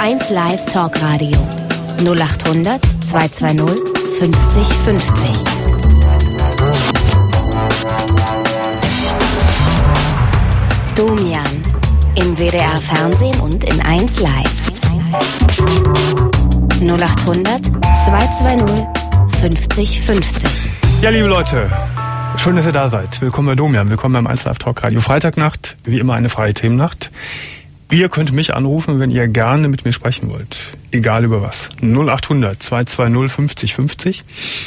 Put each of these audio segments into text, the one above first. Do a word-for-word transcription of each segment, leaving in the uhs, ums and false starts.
eins Live Talkradio. null acht hundert zweihundertzweißig fünfzig fünfzig. Domian. Im W D R Fernsehen und in eins Live. null acht hundert zweihundertzweißig fünfzig fünfzig. Ja, liebe Leute, schön, dass ihr da seid. Willkommen bei Domian, willkommen beim eins Live Talk Radio. Freitagnacht, wie immer eine freie Themennacht. Ihr könnt mich anrufen, wenn ihr gerne mit mir sprechen wollt. Egal über was. null acht hundert zweihundertzweißig fünfzig fünfzig.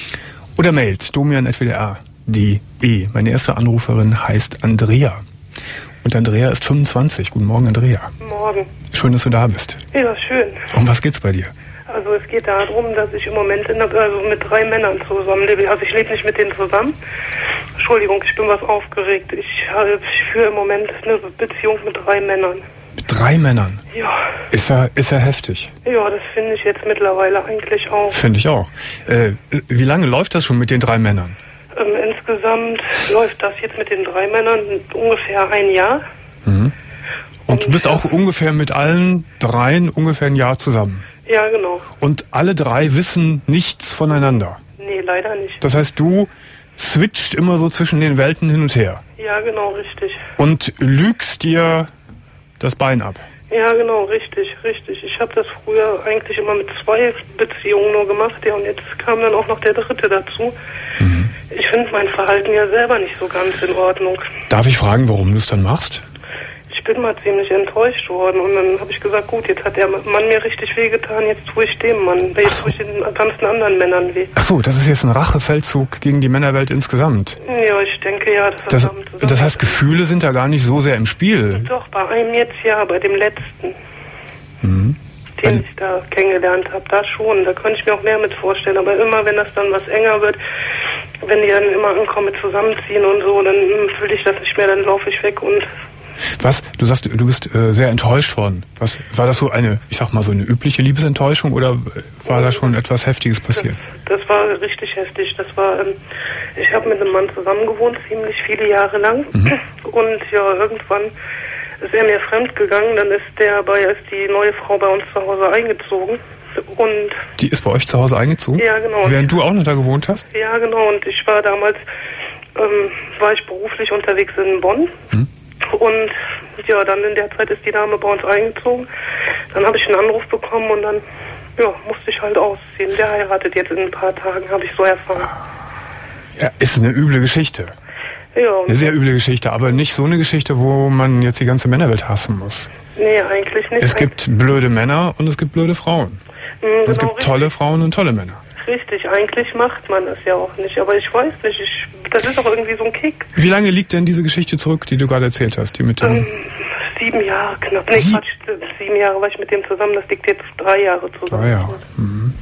Oder mailt domian at w d r punkt d e. Meine erste Anruferin heißt Andrea. Und Andrea ist fünfundzwanzig. Guten Morgen, Andrea. Morgen. Schön, dass du da bist. Ja, schön. Um was geht's bei dir? Also es geht darum, dass ich im Moment in der, also mit drei Männern zusammenlebe. Also ich lebe nicht mit denen zusammen. Entschuldigung, ich bin was aufgeregt. Ich, ich führe im Moment eine Beziehung mit drei Männern. Mit drei Männern? Ja. Ist ja, ist ja heftig. Ja, das finde ich jetzt mittlerweile eigentlich auch. Finde ich auch. Äh, wie lange läuft das schon mit den drei Männern? Ähm, insgesamt läuft das jetzt mit den drei Männern ungefähr ein Jahr. Mhm. Und, Und du bist auch ungefähr mit allen dreien ungefähr ein Jahr zusammen? Ja, genau. Und alle drei wissen nichts voneinander? Nee, leider nicht. Das heißt, du switcht immer so zwischen den Welten hin und her? Ja, genau, richtig. Und lügst dir das Bein ab? Ja, genau, richtig, richtig. Ich habe das früher eigentlich immer mit zwei Beziehungen nur gemacht, ja, und jetzt kam dann auch noch der dritte dazu. Mhm. Ich finde mein Verhalten ja selber nicht so ganz in Ordnung. Darf ich fragen, warum du es dann machst? Ich bin mal ziemlich enttäuscht worden und dann habe ich gesagt, gut, jetzt hat der Mann mir richtig wehgetan, jetzt tue ich dem Mann, jetzt so. tue ich den ganzen anderen Männern weh. Ach so, das ist jetzt ein Rachefeldzug gegen die Männerwelt insgesamt. Ja, ich denke ja. Dass das, das, das heißt, Gefühle sind da gar nicht so sehr im Spiel. Doch, bei einem jetzt ja, bei dem letzten, mhm. den Ein ich da kennengelernt habe, da schon, da könnte ich mir auch mehr mit vorstellen, aber immer, wenn das dann was enger wird, wenn die dann immer ankommen mit zusammenziehen und so, dann fühle ich das nicht mehr, dann laufe ich weg und... Was? Du sagst, du bist äh, sehr enttäuscht worden. Was war das so eine, ich sag mal so eine übliche Liebesenttäuschung oder war da schon etwas Heftiges passiert? Das, das war richtig heftig. Das war, ähm, ich habe mit einem Mann zusammen gewohnt, ziemlich viele Jahre lang. Mhm. Und ja, irgendwann ist er mir fremd gegangen. Dann ist der bei, ist die neue Frau bei uns zu Hause eingezogen. Und die ist bei euch zu Hause eingezogen? Ja, genau. Während du auch noch da gewohnt hast? Ja, genau. Und ich war damals, ähm, war ich beruflich unterwegs in Bonn. Mhm. Und ja, dann in der Zeit ist die Dame bei uns eingezogen. Dann habe ich einen Anruf bekommen und dann ja, musste ich halt ausziehen. Der heiratet jetzt in ein paar Tagen, habe ich so erfahren. Ja, ist eine üble Geschichte. Ja. Eine sehr üble Geschichte, aber nicht so eine Geschichte, wo man jetzt die ganze Männerwelt hassen muss. Nee, eigentlich nicht. Es gibt blöde Männer und es gibt blöde Frauen. Mhm, und es genau, gibt tolle richtig. Frauen und tolle Männer. Richtig, eigentlich macht man das ja auch nicht, aber ich weiß nicht, ich, das ist auch irgendwie so ein Kick. Wie lange liegt denn diese Geschichte zurück, die du gerade erzählt hast? Die mit dem ähm, sieben Jahre knapp. Nee, Sie- Quatsch, sieben Jahre war ich mit dem zusammen, das liegt jetzt drei Jahre zusammen. Drei Jahre. Mhm.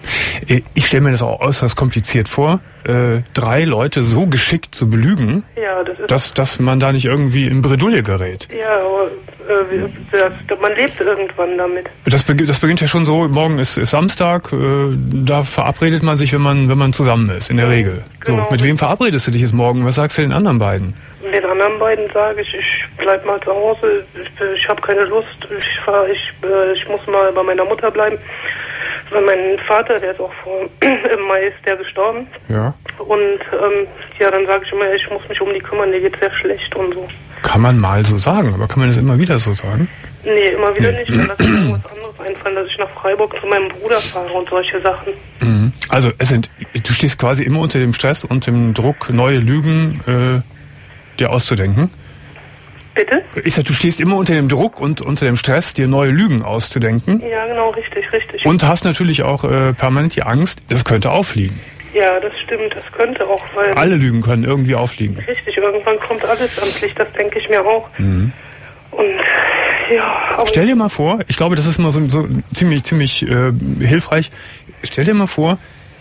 Ich stelle mir das auch äußerst kompliziert vor, äh, drei Leute so geschickt zu belügen, ja, das ist dass, dass man da nicht irgendwie in Bredouille gerät. Ja, aber äh, das, man lebt irgendwann damit. Das, be- das beginnt ja schon so, morgen ist, ist Samstag, äh, da verabredet man sich, wenn man wenn man zusammen ist, in der Regel. Genau. So, mit wem verabredest du dich jetzt morgen? Was sagst du den anderen beiden? Den anderen beiden sage ich, ich bleib mal zu Hause, ich, ich habe keine Lust, ich, fahr, ich, äh, ich muss mal bei meiner Mutter bleiben. Weil mein Vater, der ist auch vor im Mai ist der gestorben. Ja. Und ähm, ja, dann sage ich immer, ich muss mich um die kümmern, der geht sehr schlecht und so. Kann man mal so sagen, aber kann man das immer wieder so sagen? Nee, immer wieder nee. nicht. Dann lasse ich mir irgendwas anderes einfallen, dass ich nach Freiburg zu meinem Bruder fahre und solche Sachen. Mhm. Also es sind, du stehst quasi immer unter dem Stress und dem Druck, neue Lügen äh, dir auszudenken. Bitte? Ich sag, du stehst immer unter dem Druck und unter dem Stress, dir neue Lügen auszudenken. Ja, genau, richtig, richtig. Und hast natürlich auch äh, permanent die Angst, das könnte auffliegen. Ja, das stimmt, das könnte auch, weil... Alle Lügen können irgendwie auffliegen. Richtig, irgendwann kommt alles ans Licht, das denke ich mir auch. Mhm. Und ja... Aber stell dir mal vor, ich glaube, das ist immer so, so ziemlich, ziemlich äh, hilfreich, stell dir mal vor,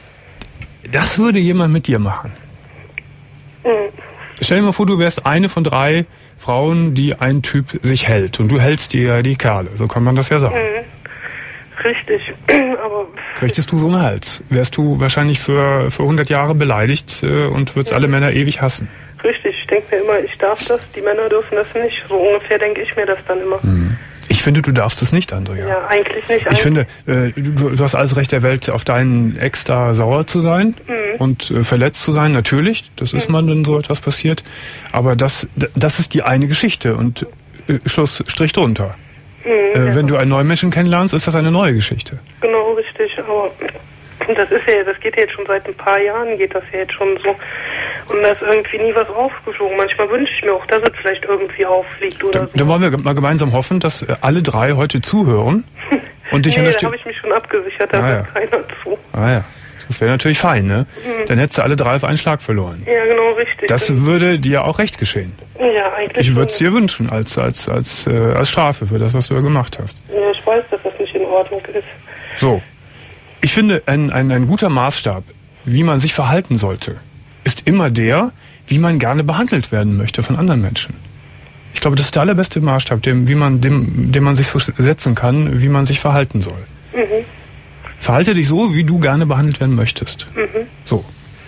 das würde jemand mit dir machen. Mhm. Stell dir mal vor, du wärst eine von drei Frauen, die ein Typ sich hält. Und du hältst dir die Kerle. So kann man das ja sagen. Mhm. Richtig. Aber... Kriegtest du so einen Hals, wärst du wahrscheinlich für, für hundert Jahre beleidigt äh, und würdest mhm. alle Männer ewig hassen. Richtig. Ich denke mir immer, ich darf das, die Männer dürfen das nicht. So ungefähr denke ich mir das dann immer. Mhm. Ich finde, du darfst es nicht, Andrea. Ja, eigentlich nicht. Ich eigentlich. finde, äh, du, du hast alles Recht der Welt, auf deinen Ex da sauer zu sein Mhm. und äh, verletzt zu sein. Natürlich, das ist Mhm. man, wenn so etwas passiert. Aber das, das ist die eine Geschichte und äh, Schluss, Strich drunter. Mhm, Äh, ja. wenn du einen neuen Menschen kennenlernst, ist das eine neue Geschichte. Genau, richtig. Aber das ist ja, das geht ja jetzt schon seit ein paar Jahren, geht das ja jetzt schon so. Und da ist irgendwie nie was aufgeflogen. Manchmal wünsche ich mir auch, dass es vielleicht irgendwie auffliegt oder Dann, so. dann wollen wir mal gemeinsam hoffen, dass äh, alle drei heute zuhören und dich nee, da unterstützen. habe ich mich schon abgesichert, da Ah, hört ja. keiner zu. Ah ja, das wäre natürlich fein, ne? Mhm. Dann hättest du alle drei auf einen Schlag verloren. Ja, genau, richtig. Das würde dir auch recht geschehen. ja, eigentlich Ich würde es schon. dir wünschen, als, als, als, äh, als Strafe für das, was du da gemacht hast. Ja, ich weiß, dass das nicht in Ordnung ist. So. Ich finde, ein, ein, ein guter Maßstab, wie man sich verhalten sollte, ist immer der, wie man gerne behandelt werden möchte von anderen Menschen. Ich glaube, das ist der allerbeste Maßstab, dem, wie man, dem, dem man sich so setzen kann, wie man sich verhalten soll. Mhm. Verhalte dich so, wie du gerne behandelt werden möchtest. Mhm. So.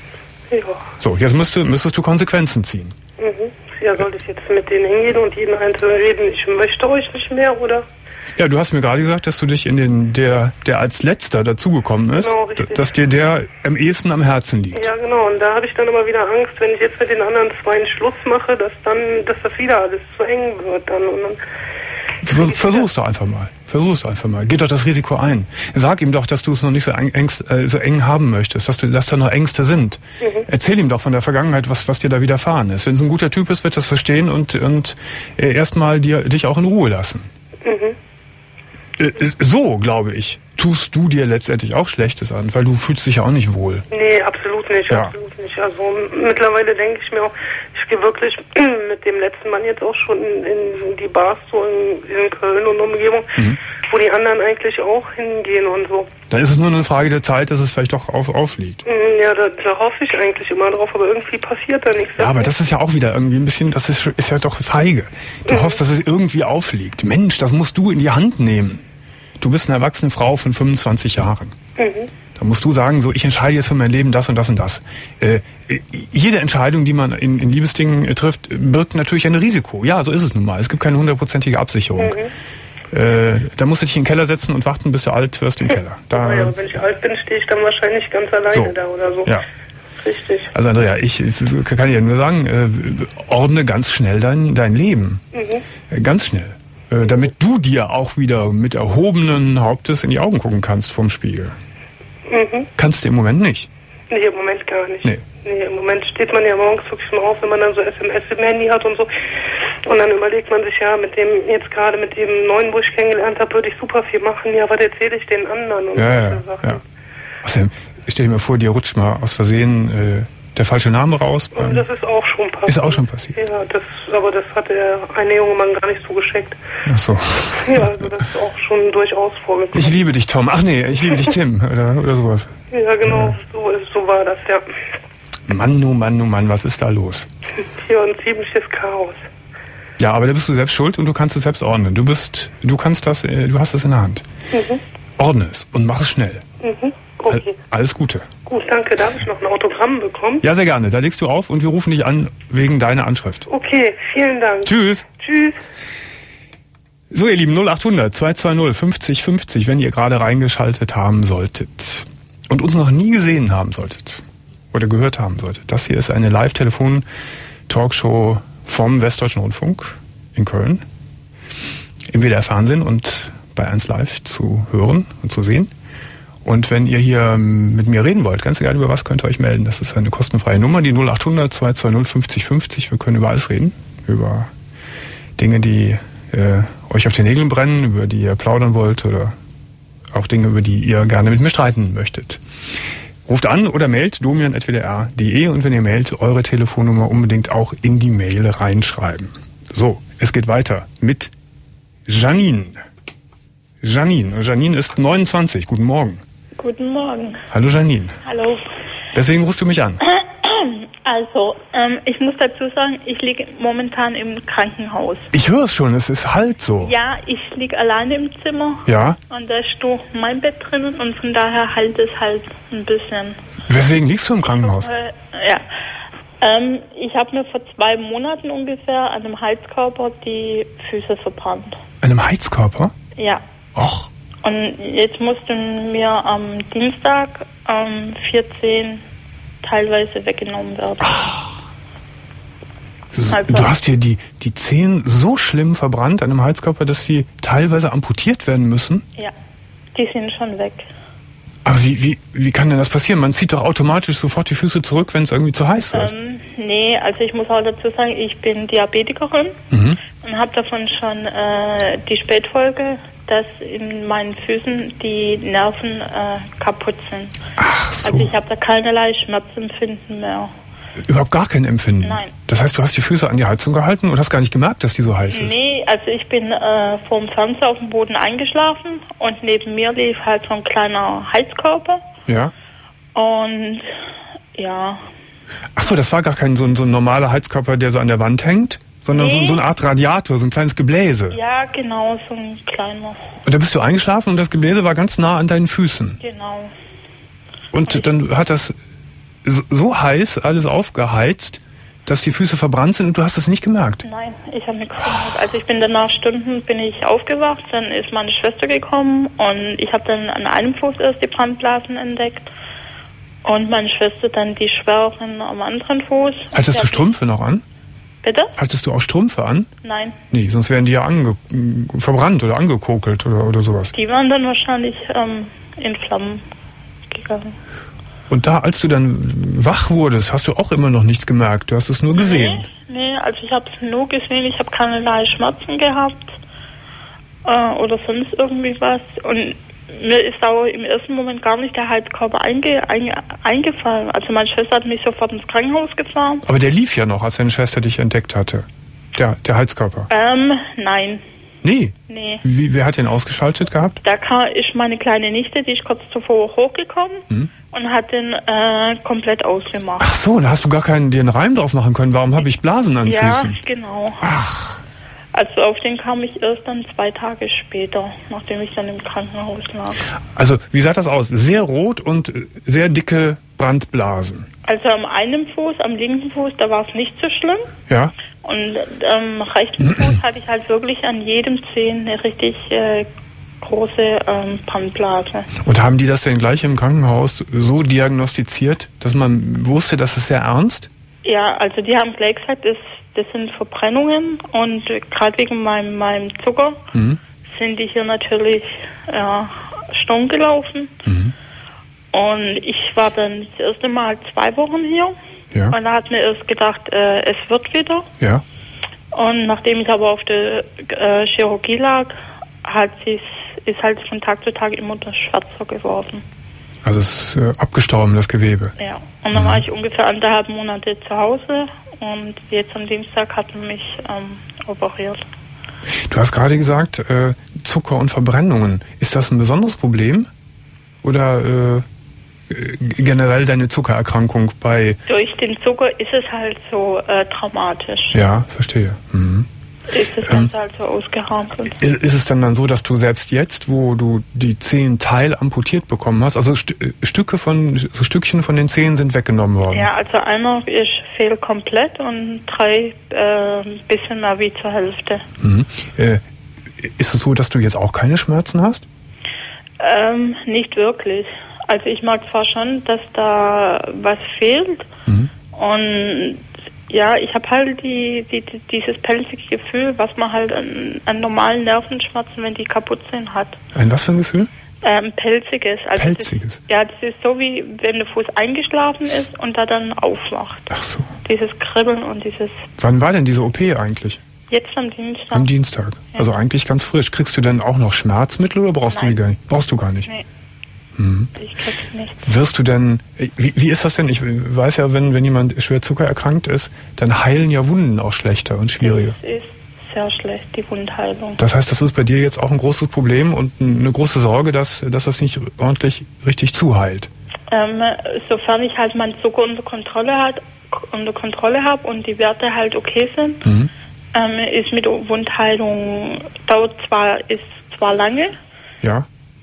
Ja. So, jetzt müsste, müsstest du Konsequenzen ziehen. Mhm. Ja, soll ich jetzt mit denen hingehen und jeden einzeln reden, ich möchte euch nicht mehr, oder? Ja, du hast mir gerade gesagt, dass du dich in den, der, der als letzter dazugekommen ist, Genau, richtig. d- dass dir der am ehesten am Herzen liegt. Ja, genau. Und da habe ich dann immer wieder Angst, wenn ich jetzt mit den anderen zwei einen Schluss mache, dass dann, dass das wieder alles zu eng wird dann. Und dann Ver- Versuch's doch einfach mal. Versuch's doch einfach mal. Geh doch das Risiko ein. Sag ihm doch, dass du es noch nicht so eng, engst, äh, so eng haben möchtest, dass, du, dass da noch Ängste sind. Mhm. Erzähl ihm doch von der Vergangenheit, was, was dir da widerfahren ist. Wenn es ein guter Typ ist, wird das verstehen und, und äh, erstmal dir, dich auch in Ruhe lassen. Mhm. Äh, so, glaube ich, tust du dir letztendlich auch Schlechtes an, weil du fühlst dich ja auch nicht wohl. Nee, absolut nicht, Ja. absolut nicht. Also mittlerweile denke ich mir auch, ich gehe wirklich mit dem letzten Mann jetzt auch schon in, in die Bars so in, in Köln und Umgebung, Mhm. wo die anderen eigentlich auch hingehen und so. Dann ist es nur eine Frage der Zeit, dass es vielleicht doch auf, aufliegt. Mm, Ja, da, da hoffe ich eigentlich immer drauf, aber irgendwie passiert da nichts. Ja, aber das ist ja auch wieder irgendwie ein bisschen, das ist, ist ja doch feige. Du Mhm. hoffst, dass es irgendwie aufliegt. Mensch, das musst du in die Hand nehmen. Du bist eine erwachsene Frau von fünfundzwanzig Jahren. Mhm. Da musst du sagen, so, ich entscheide jetzt für mein Leben das und das und das. Äh, jede Entscheidung, die man in, in Liebesdingen äh, trifft, birgt natürlich ein Risiko. Ja, so ist es nun mal. Es gibt keine hundertprozentige Absicherung. Mhm. Äh, da musst du dich in den Keller setzen und warten, bis du alt wirst im Keller. Da, Ja, wenn ich alt bin, stehe ich dann wahrscheinlich ganz alleine So. da oder so. ja. Richtig. Also Andrea, ich kann dir nur sagen, äh, ordne ganz schnell dein, dein Leben. Mhm. Äh, Ganz schnell. Äh, damit du dir auch wieder mit erhobenen Hauptes in die Augen gucken kannst vom Spiegel. Mhm. Kannst du im Moment nicht. Nee, im Moment gar nicht. Nee. Nee, im Moment steht man ja morgens wirklich mal auf, wenn man dann so S M S im Handy hat und so. Und dann überlegt man sich, ja, mit dem, jetzt gerade mit dem neuen, wo ich kennengelernt habe, würde ich super viel machen. Ja, was erzähle ich den anderen? Und Ja, solche ja, Sachen. ja. Außerdem, stell dir mal vor, dir rutscht mal aus Versehen äh, der falsche Name raus. Und Beim, das ist auch schon passiert. ist auch schon passiert. Ja, das, aber das hat der eine junge Mann gar nicht so gescheckt. Ach so. Ja, also das ist auch schon durchaus vorgekommen. Ich liebe dich, Tom. Ach nee, ich liebe dich, Tim. Oder, oder sowas. Ja, genau, so, ist, so war das, ja. Mann, oh Mann, oh Mann, was ist da los? Hier ein ziemliches Chaos. Ja, aber da bist du selbst schuld und du kannst es selbst ordnen. Du bist, du kannst das, äh, du hast es in der Hand. Mhm. Ordne es und mach es schnell. Mhm. Okay. Alles Gute. Gut, danke. Darf ich noch ein Autogramm bekommen? Ja, sehr gerne. Da legst du auf und wir rufen dich an wegen deiner Anschrift. Okay, vielen Dank. Tschüss. Tschüss. So, ihr Lieben, null achthundert zweihundertzwanzig fünfzig fünfzig, wenn ihr gerade reingeschaltet haben solltet und uns noch nie gesehen haben solltet oder gehört haben solltet. Das hier ist eine Live-Telefon-Talkshow vom Westdeutschen Rundfunk in Köln, im W D R Fernsehen und bei eins Live zu hören und zu sehen. Und wenn ihr hier mit mir reden wollt, ganz egal über was, könnt ihr euch melden. Das ist eine kostenfreie Nummer, die null achthundert zweihundertzwanzig fünfzig fünfzig. Wir können über alles reden. Über Dinge, die äh, euch auf den Nägeln brennen, über die ihr plaudern wollt oder auch Dinge, über die ihr gerne mit mir streiten möchtet. Ruft an oder mailt domian at w d r punkt d e und wenn ihr mailt, eure Telefonnummer unbedingt auch in die Mail reinschreiben. So, es geht weiter mit Janine. Janine. Janine ist neunundzwanzig. Guten Morgen. Guten Morgen. Hallo Janine. Hallo. Deswegen rufst du mich an. Also, ähm, ich muss dazu sagen, ich liege momentan im Krankenhaus. Ich höre es schon, es ist halt so. Ja, ich liege alleine im Zimmer. Ja? Und da ist nur mein Bett drinnen und von daher halt es halt ein bisschen. Weswegen liegst du im Krankenhaus? Äh, ja. Ähm, ich habe mir vor zwei Monaten ungefähr an einem Heizkörper die Füße verbrannt. An einem Heizkörper? Ja. Och. Und jetzt mussten mir am Dienstag ähm, vierzehn teilweise weggenommen werden. Ach. Also, du hast hier die, die Zehen so schlimm verbrannt an einem Heizkörper, dass sie teilweise amputiert werden müssen? Ja, die sind schon weg. Aber wie, wie, wie kann denn das passieren? Man zieht doch automatisch sofort die Füße zurück, wenn es irgendwie zu heiß wird. Ähm, nee, also ich muss auch dazu sagen, ich bin Diabetikerin mhm. und habe davon schon äh, die Spätfolge, dass in meinen Füßen die Nerven äh, kaputt sind. Ach so. Also ich habe da keinerlei Schmerzempfinden mehr. Überhaupt gar kein Empfinden? Nein. Das heißt, du hast die Füße an die Heizung gehalten und hast gar nicht gemerkt, dass die so heiß ist? Nee, also ich bin äh, vor dem Fernseher auf dem Boden eingeschlafen und neben mir lief halt so ein kleiner Heizkörper. Ja. Und ja. Ach so, das war gar kein so ein, so ein normaler Heizkörper, der so an der Wand hängt, sondern nee. so, so eine Art Radiator, so ein kleines Gebläse. Ja, genau, so ein kleiner. Und da bist du eingeschlafen und das Gebläse war ganz nah an deinen Füßen? Genau. Und, und dann hat das so, so heiß alles aufgeheizt, dass die Füße verbrannt sind und du hast es nicht gemerkt? Nein, ich habe nichts gemerkt. Also ich bin dann nach Stunden bin ich aufgewacht, dann ist meine Schwester gekommen und ich habe dann an einem Fuß erst die Brandblasen entdeckt und meine Schwester dann die schweren am anderen Fuß. Hattest du Strümpfe noch an? Bitte? Hattest du auch Strümpfe an? Nein. Nee, sonst wären die ja ange verbrannt oder angekokelt oder, oder sowas. Die waren dann wahrscheinlich ähm, in Flammen gegangen. Und da, als du dann wach wurdest, hast du auch immer noch nichts gemerkt? Du hast es nur gesehen? Nee, nee, also ich habe es nur gesehen. Ich habe keinerlei Schmerzen gehabt äh, oder sonst irgendwie was. Und mir ist auch im ersten Moment gar nicht der Heizkörper einge, einge, eingefallen. Also meine Schwester hat mich sofort ins Krankenhaus gefahren. Aber der lief ja noch, als deine Schwester dich entdeckt hatte. Der, der Heizkörper. Ähm, nein. Nee? Nee. Wie, wer hat den ausgeschaltet gehabt? Da kam, ist meine kleine Nichte, die ist kurz zuvor hochgekommen hm? und hat den äh, komplett ausgemacht. Ach so, da hast du gar keinen den Reim drauf machen können. Warum habe ich Blasen an den ja, Füßen? Ja, genau. Ach. Also auf den kam ich erst dann zwei Tage später, nachdem ich dann im Krankenhaus lag. Also wie sah das aus? Sehr rot und sehr dicke Brandblasen. Also am einen Fuß, am linken Fuß, da war es nicht so schlimm. Ja. Und am rechten Fuß hatte ich halt wirklich an jedem Zehen eine richtig äh, große ähm, Brandblase. Und haben die das denn gleich im Krankenhaus so diagnostiziert, dass man wusste, dass es sehr ernst? Ja, also die haben gleich gesagt, das, das sind Verbrennungen und äh, gerade wegen meinem, meinem Zucker mhm. sind die hier natürlich ja, stumm gelaufen. Mhm. Und ich war dann das erste Mal zwei Wochen hier. Ja. Und da hat mir erst gedacht, äh, es wird wieder. Ja. Und nachdem ich aber auf der äh, Chirurgie lag, hat sich, ist halt von Tag zu Tag immer das schwärzer geworden. Also es ist äh, abgestorben, das Gewebe. Ja. Und dann mhm. war ich ungefähr anderthalb Monate zu Hause und jetzt am Dienstag hat man mich ähm, operiert. Du hast gerade gesagt, äh, Zucker und Verbrennungen. Ist das ein besonderes Problem? Oder äh, generell deine Zuckererkrankung bei... Durch den Zucker ist es halt so äh, traumatisch. Ja, verstehe. Mhm. Ist es ähm, halt so ausgehärtet. Ist, ist es dann dann so, dass du selbst jetzt, wo du die Zehen teil amputiert bekommen hast, also St Stücke von, so Stückchen von den Zehen sind weggenommen worden? Ja, also einer ist fehlt komplett und drei äh, ein bisschen mehr wie zur Hälfte. Mhm. Äh, ist es so, dass du jetzt auch keine Schmerzen hast? Ähm, nicht wirklich. Also ich mag zwar schon, dass da was fehlt mhm. und ja, ich habe halt die, die, die, dieses pelzige Gefühl, was man halt an, an normalen Nervenschmerzen, wenn die kaputt sind, hat. Ein was für ein Gefühl? Ähm, pelziges. Also pelziges? Das, ja, das ist so wie wenn der Fuß eingeschlafen ist und da dann aufwacht. Ach so. Dieses Kribbeln und dieses... Wann war denn diese O P eigentlich? Jetzt am Dienstag. Am Dienstag. Ja. Also eigentlich ganz frisch. Kriegst du denn auch noch Schmerzmittel oder brauchst Nein. du die gar nicht? Brauchst du gar nicht? Nee. Mhm. Ich krieg's nicht. Wirst du denn, wie, wie ist das denn? Ich weiß ja, wenn, wenn jemand schwer zuckererkrankt ist, dann heilen ja Wunden auch schlechter und schwieriger. Das ist sehr schlecht, die Wundheilung. Das heißt, das ist bei dir jetzt auch ein großes Problem und eine große Sorge, dass, dass das nicht ordentlich richtig zuheilt. Ähm, sofern ich halt meinen Zucker unter Kontrolle hat, unter Kontrolle habe und die Werte halt okay sind, mhm. ähm, ist mit Wundheilung, dauert zwar, ist zwar lange, ja.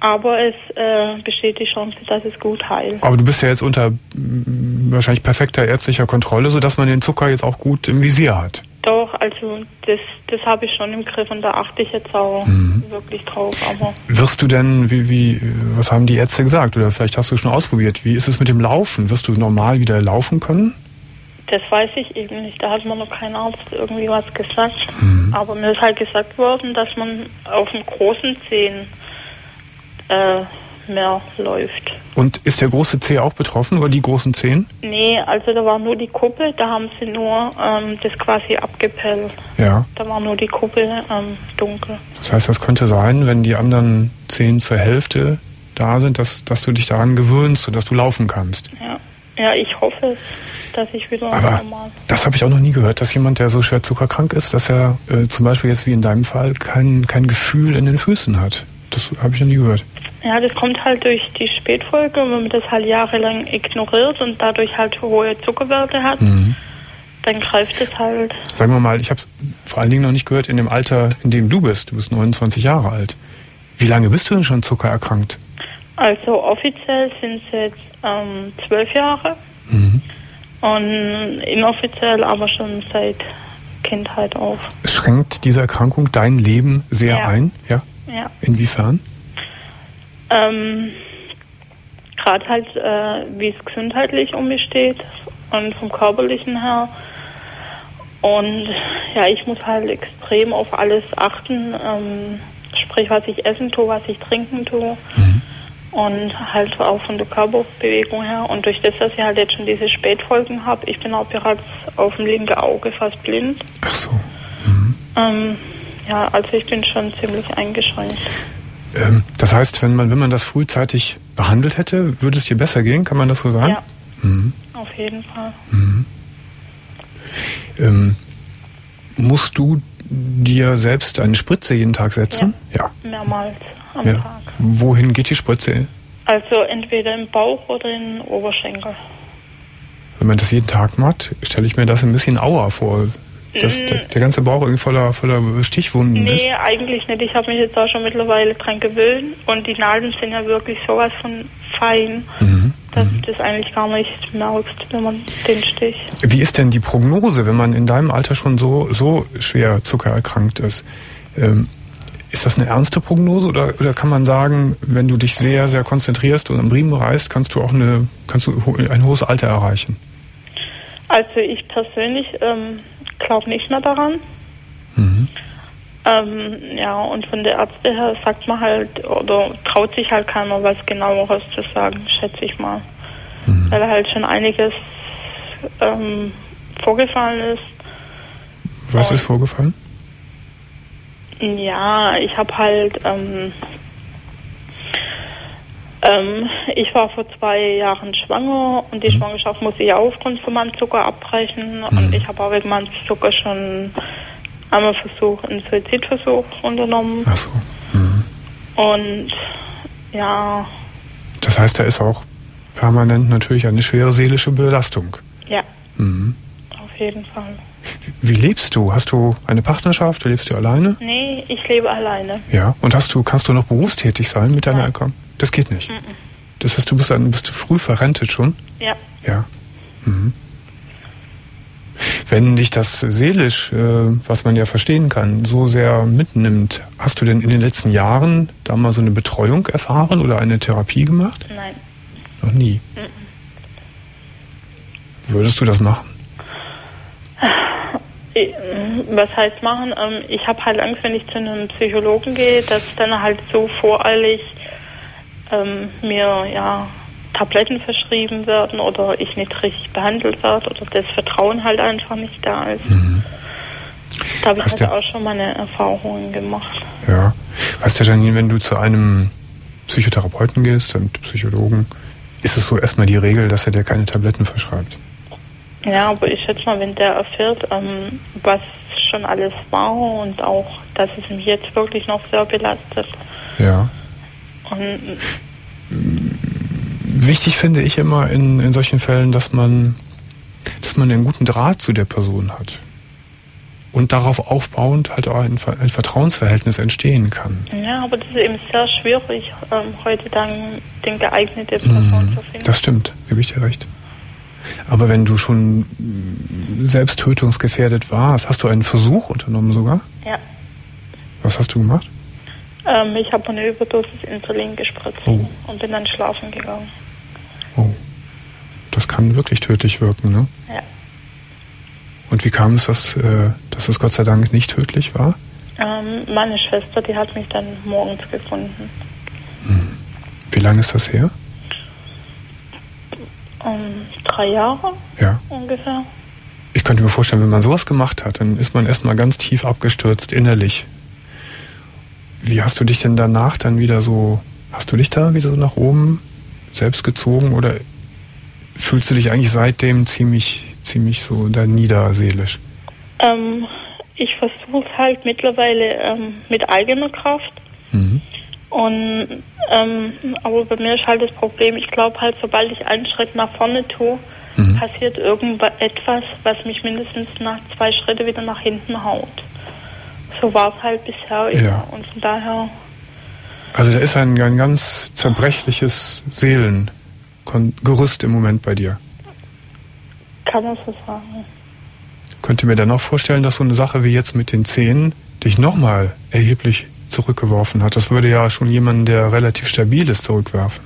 Aber es äh, besteht die Chance, dass es gut heilt. Aber du bist ja jetzt unter mh, wahrscheinlich perfekter ärztlicher Kontrolle, sodass man den Zucker jetzt auch gut im Visier hat. Doch, also das, das habe ich schon im Griff und da achte ich jetzt auch mhm. wirklich drauf. Aber wirst du denn, wie, wie, was haben die Ärzte gesagt? Oder vielleicht hast du schon ausprobiert. Wie ist es mit dem Laufen? Wirst du normal wieder laufen können? Das weiß ich eben nicht. Da hat mir noch kein Arzt irgendwie was gesagt. Mhm. Aber mir ist halt gesagt worden, dass man auf den großen Zehen äh, mehr läuft. Und ist der große Zeh auch betroffen oder die großen Zehen? Nee, also da war nur die Kuppel, da haben sie nur ähm, das quasi abgepellt. Ja. Da war nur die Kuppel ähm, dunkel. Das heißt, das könnte sein, wenn die anderen Zehen zur Hälfte da sind, dass, dass du dich daran gewöhnst und dass du laufen kannst. Ja, ja, ich hoffe, dass ich wieder Aber normal. Das habe ich auch noch nie gehört, dass jemand, der so schwer zuckerkrank ist, dass er äh, zum Beispiel jetzt wie in deinem Fall kein, kein Gefühl in den Füßen hat. Das habe ich noch nie gehört. Ja, das kommt halt durch die Spätfolge, wenn man das halt jahrelang ignoriert und dadurch halt hohe Zuckerwerte hat, mhm. dann greift es halt. Sagen wir mal, ich habe es vor allen Dingen noch nicht gehört in dem Alter, in dem du bist. Du bist neunundzwanzig Jahre alt. Wie lange bist du denn schon zuckererkrankt? Also offiziell sind es jetzt ähm, zwölf Jahre mhm. und inoffiziell aber schon seit Kindheit auf. Schränkt diese Erkrankung dein Leben sehr ja. ein? Ja. Ja. Inwiefern? Ähm, gerade halt, äh, wie es gesundheitlich um mich steht und vom Körperlichen her. Und ja, ich muss halt extrem auf alles achten, ähm, sprich, was ich essen tue, was ich trinken tue. Mhm. Und halt auch von der Körperbewegung her. Und durch das, dass ich halt jetzt schon diese Spätfolgen habe, ich bin auch bereits auf dem linken Auge fast blind. Ach so. Mhm. Ähm, ja, also ich bin schon ziemlich eingeschränkt. Ähm, das heißt, wenn man, wenn man das frühzeitig behandelt hätte, würde es dir besser gehen? Kann man das so sagen? Ja, mhm. auf jeden Fall. Mhm. Ähm, musst du dir selbst eine Spritze jeden Tag setzen? Ja, ja. Mehrmals am ja. Tag. Wohin geht die Spritze? Also entweder im Bauch oder in den Oberschenkel. Wenn man das jeden Tag macht, stelle ich mir das ein bisschen Aua vor. Dass mm. der, der ganze Bauch irgendwie voller, voller Stichwunden nee, ist? Nee, eigentlich nicht. Ich habe mich jetzt auch schon mittlerweile dran gewöhnt. Und die Nadeln sind ja wirklich sowas von fein, mhm. dass mhm. du das eigentlich gar nicht merkst, wenn man den Stich. Wie ist denn die Prognose, wenn man in deinem Alter schon so, so schwer zuckererkrankt ist? Ähm, ist das eine ernste Prognose oder, oder kann man sagen, wenn du dich sehr, sehr konzentrierst und am Riemen reißt, kannst du auch eine, kannst du ein hohes Alter erreichen? Also ich persönlich ähm, glaube nicht mehr daran. Mhm. Ähm, ja, und von der Ärzte her sagt man halt, oder traut sich halt keiner was Genaueres zu sagen, schätze ich mal. Mhm. Weil halt schon einiges ähm, vorgefallen ist. Was und, ist vorgefallen? Ja, ich habe halt, ähm, ähm, ich war vor zwei Jahren schwanger und die mhm. Schwangerschaft musste ich auch aufgrund von meinem Zucker abbrechen mhm. und ich habe auch wegen meinem Zucker schon einmal versucht, einen Suizidversuch unternommen. Ach so. Mhm. Und ja. Das heißt, da ist auch permanent natürlich eine schwere seelische Belastung. Ja. Mhm. Auf jeden Fall. Wie lebst du? Hast du eine Partnerschaft? Lebst du alleine? Nee, ich lebe alleine. Ja. Und hast du, kannst du noch berufstätig sein mit deiner Nein. Erkrankung? Das geht nicht. Mhm. Das heißt, du bist, dann, bist du früh verrentet schon? Ja. Ja. Mhm. Wenn dich das seelisch, äh, was man ja verstehen kann, so sehr mitnimmt, hast du denn in den letzten Jahren da mal so eine Betreuung erfahren oder eine Therapie gemacht? Nein. Noch nie? Mhm. Würdest du das machen? Was heißt machen? Ich habe halt Angst, wenn ich zu einem Psychologen gehe, dass dann halt so voreilig ähm, mir ja Tabletten verschrieben werden oder ich nicht richtig behandelt werde oder das Vertrauen halt einfach nicht da ist. Mhm. Da habe ich halt ja auch schon meine Erfahrungen gemacht. Ja. Weißt du, Janine, wenn du zu einem Psychotherapeuten gehst, einem Psychologen, ist es so erstmal die Regel, dass er dir keine Tabletten verschreibt. Ja, aber ich schätze mal, wenn der erfährt, ähm, was schon alles war und auch, dass es mich jetzt wirklich noch sehr belastet. Ja. Und wichtig finde ich immer in, in solchen Fällen, dass man, dass man einen guten Draht zu der Person hat. und darauf aufbauend halt auch ein, ein Vertrauensverhältnis entstehen kann. Ja, aber das ist eben sehr schwierig, ähm, heute dann den geeigneten Person mm, zu finden. Das stimmt, gebe ich dir recht. Aber wenn du schon selbst tötungsgefährdet warst, hast du einen Versuch unternommen sogar? Ja. Was hast du gemacht? Ähm, ich habe eine Überdosis Insulin gespritzt oh. und bin dann schlafen gegangen. Oh, das kann wirklich tödlich wirken, ne? Ja. Und wie kam es, dass, äh, dass es Gott sei Dank nicht tödlich war? Ähm, meine Schwester, die hat mich dann morgens gefunden. Hm. Wie lange ist das her? Um, drei Jahre ja. ungefähr. Ich könnte mir vorstellen, wenn man sowas gemacht hat, dann ist man erstmal ganz tief abgestürzt innerlich. Wie hast du dich denn danach dann wieder so, hast du dich da wieder so nach oben selbst gezogen oder fühlst du dich eigentlich seitdem ziemlich, ziemlich so da niederseelisch? Ähm, ich versuche es halt mittlerweile ähm, mit eigener Kraft. Mhm. Und ähm, aber bei mir ist halt das Problem, ich glaube halt, sobald ich einen Schritt nach vorne tue, mhm. passiert irgendetwas, was mich mindestens nach zwei Schritte wieder nach hinten haut. So war es halt bisher immer. Ja. Und von daher... Also da ist ein, ein ganz zerbrechliches Seelengerüst im Moment bei dir. Kann man so sagen. Könnte mir dann auch vorstellen, dass so eine Sache wie jetzt mit den Zähnen dich nochmal erheblich zurückgeworfen hat. Das würde ja schon jemanden, der relativ stabil ist, zurückwerfen.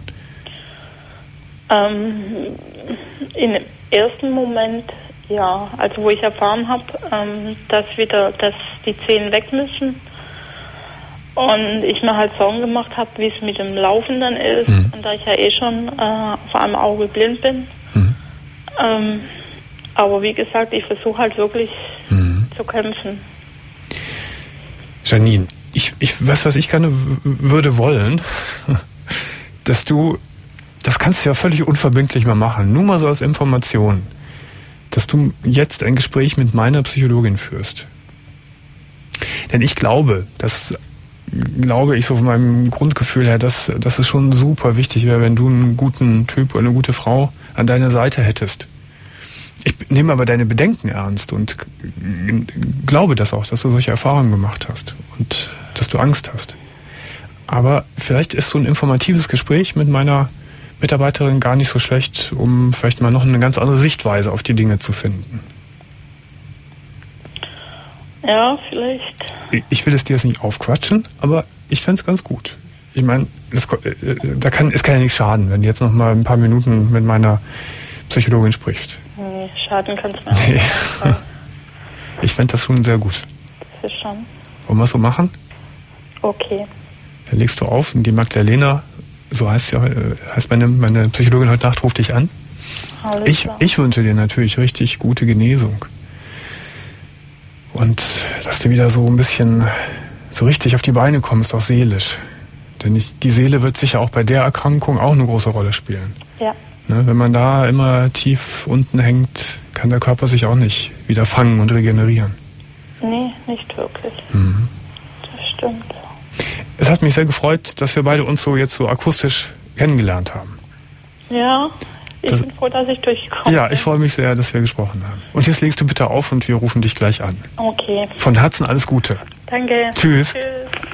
Ähm, im ersten Moment, ja, also wo ich erfahren habe, ähm, dass wieder, dass die Zähne weg müssen und ich mir halt Sorgen gemacht habe, wie es mit dem Laufen dann ist mhm. und da ich ja eh schon äh, auf einem Auge blind bin. Mhm. Ähm, aber wie gesagt, ich versuche halt wirklich mhm. zu kämpfen. Janine, ich, ich weiß, was ich gerne w- würde wollen, dass du, das kannst du ja völlig unverbindlich mal machen, nur mal so als Information, dass du jetzt ein Gespräch mit meiner Psychologin führst. Denn ich glaube, das glaube ich so von meinem Grundgefühl her, dass, dass es schon super wichtig wäre, wenn du einen guten Typ oder eine gute Frau an deiner Seite hättest. Ich nehme aber deine Bedenken ernst und glaube das auch, dass du solche Erfahrungen gemacht hast und dass du Angst hast. Aber vielleicht ist so ein informatives Gespräch mit meiner Mitarbeiterin gar nicht so schlecht, um vielleicht mal noch eine ganz andere Sichtweise auf die Dinge zu finden. Ja, vielleicht. Ich will es dir jetzt nicht aufquatschen, aber ich fände es ganz gut. Ich meine, da kann, es kann ja nichts schaden, wenn du jetzt noch mal ein paar Minuten mit meiner Psychologin sprichst. Nee, schaden kann es mir auch nicht. Nee. Ich fände das schon sehr gut. Das ist schon. Wollen wir es so machen? Okay. Dann legst du auf und die Magdalena, so heißt ja, heißt meine, meine Psychologin heute Nacht, ruft dich an. Alles ich, klar. ich wünsche dir natürlich richtig gute Genesung. Und dass du wieder so ein bisschen so richtig auf die Beine kommst, auch seelisch. Denn ich, die Seele wird sicher auch bei der Erkrankung auch eine große Rolle spielen. Ja. Ne, wenn man da immer tief unten hängt, kann der Körper sich auch nicht wieder fangen und regenerieren. Nee, nicht wirklich. Mhm. Das stimmt. Es hat mich sehr gefreut, dass wir beide uns so jetzt so akustisch kennengelernt haben. Ja, ich das, bin froh, dass ich durchkomme. Ja, ich freue mich sehr, dass wir gesprochen haben. Und jetzt legst du bitte auf und wir rufen dich gleich an. Okay. Von Herzen alles Gute. Danke. Tschüss. Tschüss.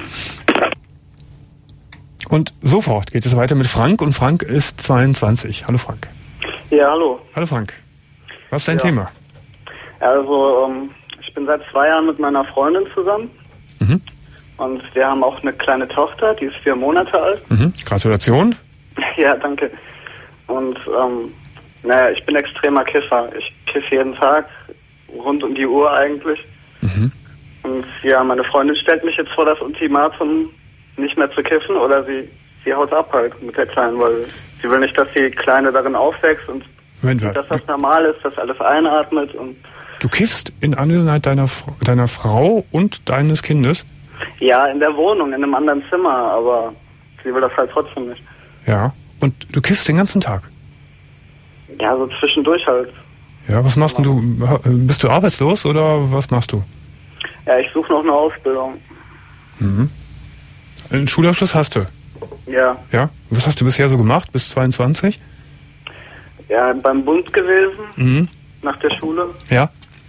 Und sofort geht es weiter mit Frank und Frank ist zweiundzwanzig. Hallo Frank. Ja, hallo. Hallo Frank. Was ist dein ja. Thema? Also, ähm, ich bin seit zwei Jahren mit meiner Freundin zusammen. Mhm. Und wir haben auch eine kleine Tochter, die ist vier Monate alt. Mhm. Gratulation. Ja, danke. Und, ähm, naja, ich bin extremer Kiffer. Ich kiffe jeden Tag, rund um die Uhr eigentlich. Mhm. Und ja, meine Freundin stellt mich jetzt vor das Ultimatum, nicht mehr zu kiffen, oder sie, sie haut ab halt mit der Kleinen, weil sie will nicht, dass die Kleine darin aufwächst und Moment, dass das normal ist, dass alles einatmet. Und du kiffst in Anwesenheit deiner, deiner Frau und deines Kindes? Ja, in der Wohnung, in einem anderen Zimmer, aber sie will das halt trotzdem nicht. Ja, und du kiffst den ganzen Tag? Ja, so zwischendurch halt. Ja, was machst denn du? Bist du arbeitslos oder was machst du? Ja, ich suche noch eine Ausbildung. Mhm. Einen Schulabschluss hast du? Ja. Ja? Was hast du bisher so gemacht, bis zweiundzwanzig? Ja, beim Bund gewesen, mhm. nach der Schule. Ja.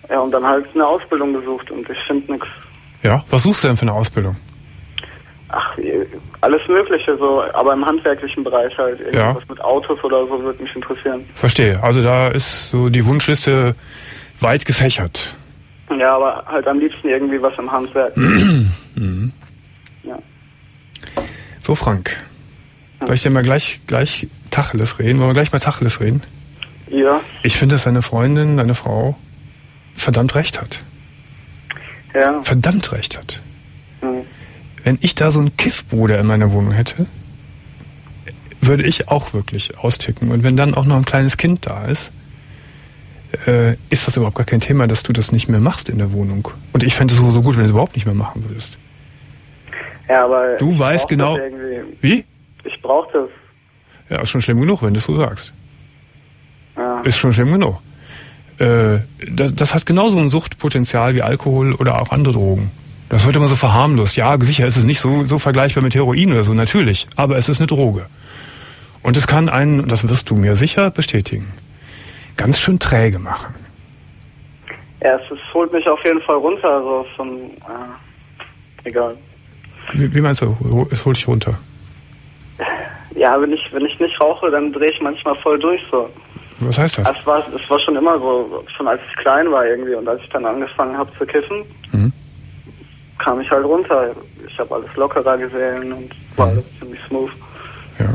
Ja, und dann halt eine Ausbildung gesucht und ich finde nichts. Ja, was suchst du denn für eine Ausbildung? Ach, alles Mögliche, so, aber im handwerklichen Bereich halt. Irgendwas Ja. mit Autos oder so würde mich interessieren. Verstehe. Also da ist so die Wunschliste weit gefächert. Ja, aber halt am liebsten irgendwie was im Handwerk. Mhm. Ja. So, Frank. Soll ich dir mal gleich, gleich Tacheles reden? Wollen wir gleich mal Tacheles reden? Ja. Ich finde, dass deine Freundin, deine Frau, verdammt recht hat. Ja. Verdammt recht hat. Mhm. Wenn ich da so einen Kiffbruder in meiner Wohnung hätte, würde ich auch wirklich austicken. Und wenn dann auch noch ein kleines Kind da ist, äh, ist das überhaupt gar kein Thema, dass du das nicht mehr machst in der Wohnung. Und ich fände es so, so gut, wenn du es überhaupt nicht mehr machen würdest. Ja, aber Du ich weißt brauch genau... das irgendwie. Wie? Ich brauche das. Ja, ist schon schlimm genug, wenn du es so sagst. Ja. Ist schon schlimm genug. Äh, das, das hat genauso ein Suchtpotenzial wie Alkohol oder auch andere Drogen. Das wird immer so verharmlost. Ja, sicher ist es nicht so, so vergleichbar mit Heroin oder so, natürlich. Aber es ist eine Droge. Und es kann einen, und das wirst du mir sicher bestätigen, ganz schön träge machen. Ja, es, es holt mich auf jeden Fall runter, also von, äh, egal. Wie, wie meinst du, es holt dich runter? Ja, wenn ich, wenn ich nicht rauche, dann drehe ich manchmal voll durch, so. Was heißt das? Es war, es war schon immer so, schon als ich klein war irgendwie und als ich dann angefangen habe zu kiffen, Mhm. kam ich halt runter. Ich habe alles lockerer gesehen und war alles ziemlich smooth. Ja.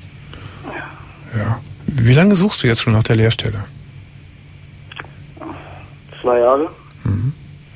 Ja. Wie lange suchst du jetzt schon nach der Lehrstelle? Zwei Jahre. Mhm.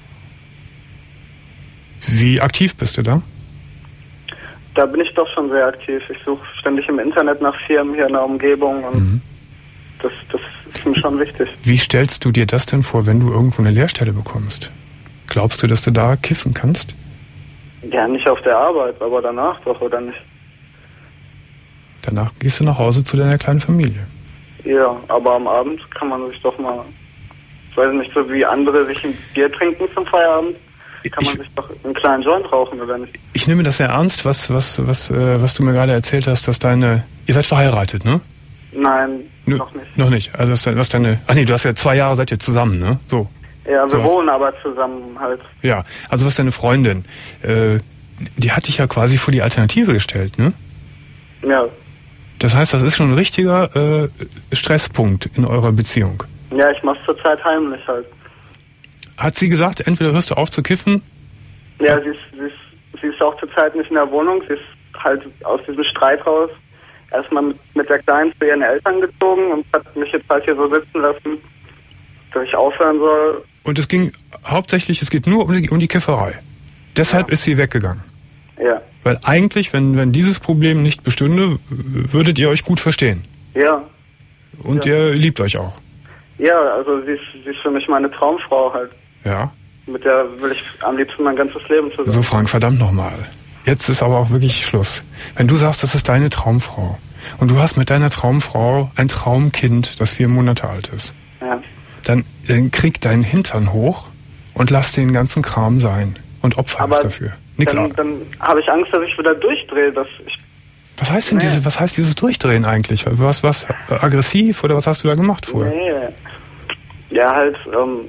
Wie aktiv bist du da? Da bin ich doch schon sehr aktiv. Ich suche ständig im Internet nach Firmen hier in der Umgebung und Mhm. das, das ist mir schon wichtig. Wie stellst du dir das denn vor, wenn du irgendwo eine Lehrstelle bekommst? Glaubst du, dass du da kiffen kannst? Ja, nicht auf der Arbeit, aber danach doch, oder nicht? Danach gehst du nach Hause zu deiner kleinen Familie. Ja, aber am Abend kann man sich doch mal, ich weiß nicht, so wie andere sich ein Bier trinken zum Feierabend, kann man Ich- sich doch einen kleinen Joint rauchen, oder nicht? Ich nehme das sehr ernst, was, was, was, äh, was du mir gerade erzählt hast, dass deine... Ihr seid verheiratet, ne? Nein, Nö, noch nicht. Noch nicht. Also dass, was deine... Ach nee, du hast ja zwei Jahre seid ihr zusammen, ne? So. Ja, wir sowas. wohnen aber zusammen halt. Ja, also was deine Freundin... Äh, die hat dich ja quasi vor die Alternative gestellt, ne? Ja. Das heißt, das ist schon ein richtiger äh, Stresspunkt in eurer Beziehung. Ja, ich mach's zurzeit heimlich halt. Hat sie gesagt, entweder hörst du auf zu kiffen... Ja, sie ist, sie ist, sie ist auch zurzeit nicht in der Wohnung. Sie ist halt aus diesem Streit raus erstmal mit, mit der Kleinen zu ihren Eltern gezogen und hat mich jetzt halt hier so sitzen lassen, dass ich aufhören soll. Und es ging hauptsächlich, es geht nur um die, um die Kifferei. Deshalb Ja. ist sie weggegangen. Ja. Weil eigentlich, wenn, wenn dieses Problem nicht bestünde, w- würdet ihr euch gut verstehen. Ja. Und Ja. ihr liebt euch auch. Ja, also sie ist, sie ist für mich meine Traumfrau halt. Ja. Mit der will ich am liebsten mein ganzes Leben zusammen. So, Frank, verdammt nochmal. Jetzt ist aber auch wirklich Schluss. Wenn du sagst, das ist deine Traumfrau und du hast mit deiner Traumfrau ein Traumkind, das vier Monate alt ist, Ja. dann, dann krieg deinen Hintern hoch und lass den ganzen Kram sein und opfer Aber es dafür. Nix dann, an. dann habe ich Angst, dass ich wieder durchdrehe. Dass ich, Was heißt denn Nee. dieses, was heißt dieses Durchdrehen eigentlich? Was, was, äh, aggressiv oder was hast du da gemacht vorher? nee. Ja, halt, ähm,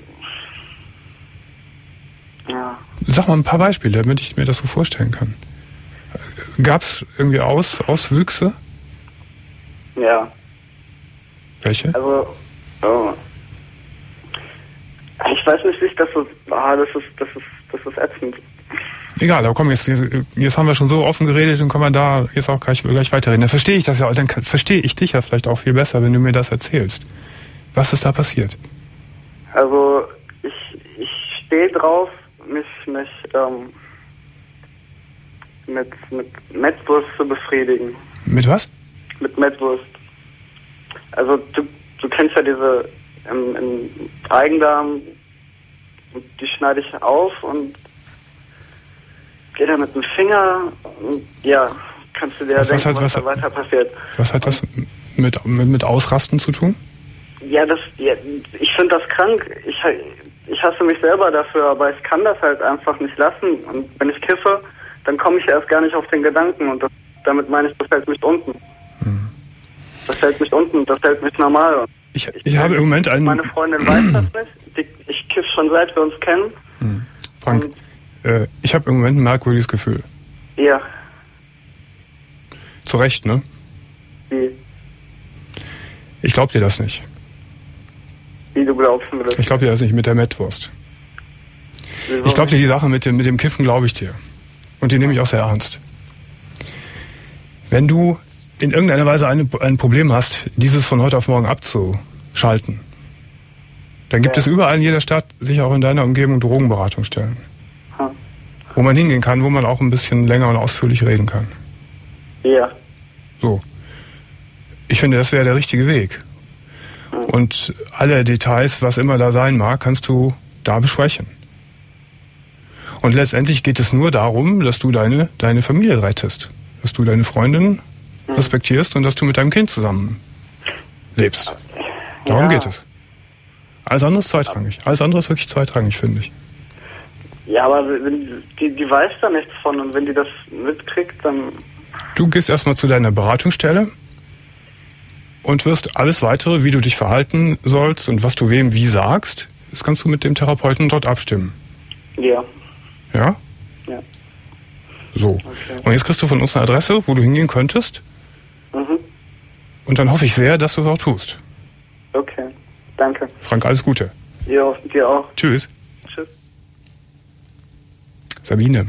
ja. Sag mal ein paar Beispiele, damit ich mir das so vorstellen kann. Gab es irgendwie Aus, Auswüchse? Ja. Welche? Also, oh. Ich weiß nicht, wie ich das so. Ah, das ist, das ist, das ist ätzend. Egal, aber komm, jetzt, jetzt, jetzt haben wir schon so offen geredet und können wir da jetzt auch gleich, gleich weiterreden. Dann verstehe ich das ja, dann kann- verstehe ich dich ja vielleicht auch viel besser, wenn du mir das erzählst. Was ist da passiert? Also, ich, ich stehe drauf, mich, mich, ähm, mit, mit Mettwurst zu befriedigen. Mit was? Mit Mettwurst. Also, du, du kennst ja diese, im, im Eigendarm, die schneide ich auf und gehe da mit dem Finger und, ja, kannst du dir Was denken, hat- was, was da hat- weiter passiert. Was hat das mit, mit, mit Ausrasten zu tun? Ja, das, ja, ich finde das krank. Ich, ich hasse mich selber dafür, aber ich kann das halt einfach nicht lassen. Und wenn ich kiffe, dann komme ich erst gar nicht auf den Gedanken. Und das, damit meine ich, das hält mich unten. Hm. Das hält mich unten, das hält mich normal. Ich, ich habe im Moment einen... Meine Freundin weiß das nicht. die, ich kiff schon seit wir uns kennen. Hm. Frank, äh, ich habe im Moment ein merkwürdiges Gefühl. Ja. Zu Recht, ne? Wie? Ich glaub dir das nicht. Wie du glaubst mir das? Ich glaub dir das nicht mit der Mettwurst. Wieso? Ich glaub dir die Sache mit dem, mit dem Kiffen, glaube ich dir. Und die nehme ich auch sehr ernst. Wenn du in irgendeiner Weise eine, ein Problem hast, dieses von heute auf morgen abzuschalten, dann gibt ja. es überall in jeder Stadt, sicher auch in deiner Umgebung, Drogenberatungsstellen. Hm. Wo man hingehen kann, wo man auch ein bisschen länger und ausführlich reden kann. Ja. So. Ich finde, das wäre der richtige Weg. Hm. Und alle Details, was immer da sein mag, kannst du da besprechen. Und letztendlich geht es nur darum, dass du deine, deine Familie rettest. Dass du deine Freundin hm. respektierst und dass du mit deinem Kind zusammen lebst. Darum ja. geht es. Alles andere ist zweitrangig. Alles andere ist wirklich zweitrangig, finde ich. Ja, aber wenn, die, die weiß da nichts von und wenn die das mitkriegt, dann... Du gehst erstmal zu deiner Beratungsstelle und wirst alles Weitere, wie du dich verhalten sollst und was du wem wie sagst, das kannst du mit dem Therapeuten dort abstimmen. Ja. Ja? Ja. So. Okay. Und jetzt kriegst du von uns eine Adresse, wo du hingehen könntest. Mhm. Und dann hoffe ich sehr, dass du es auch tust. Okay. Danke. Frank, alles Gute. Ja, dir auch. Tschüss. Tschüss. Sabine.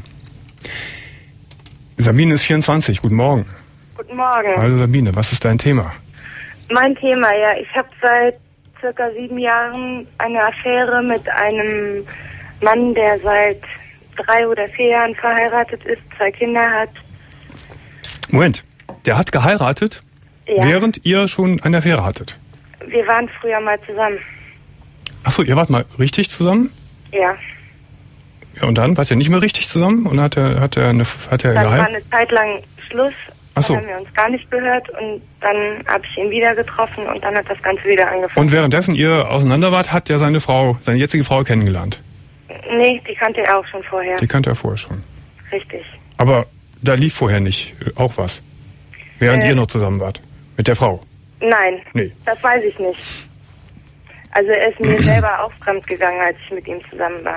Sabine ist vierundzwanzig. Guten Morgen. Guten Morgen. Hallo Sabine, was ist dein Thema? Mein Thema, ja. Ich habe seit circa sieben Jahren eine Affäre mit einem Mann, der seit drei oder vier Jahren verheiratet ist, zwei Kinder hat. Moment, der hat geheiratet, Ja. während ihr schon eine Affäre hattet? Wir waren früher mal zusammen. Achso, ihr wart mal richtig zusammen? Ja. Ja, und dann wart ihr nicht mehr richtig zusammen? Und hat er, hat er eine, hat er Dann war geheiratet? eine Zeit lang Schluss. Ach so. Dann haben wir uns gar nicht gehört und dann habe ich ihn wieder getroffen und dann hat das Ganze wieder angefangen. Und währenddessen ihr auseinander wart, hat er seine Frau, seine jetzige Frau kennengelernt? Nee, die kannte er auch schon vorher. Die kannte er vorher schon. Richtig. Aber da lief vorher nicht äh, auch was? Während Äh. ihr noch zusammen wart? Mit der Frau? Nein, Nee. das weiß ich nicht. Also er ist mir selber auch fremd gegangen, als ich mit ihm zusammen war.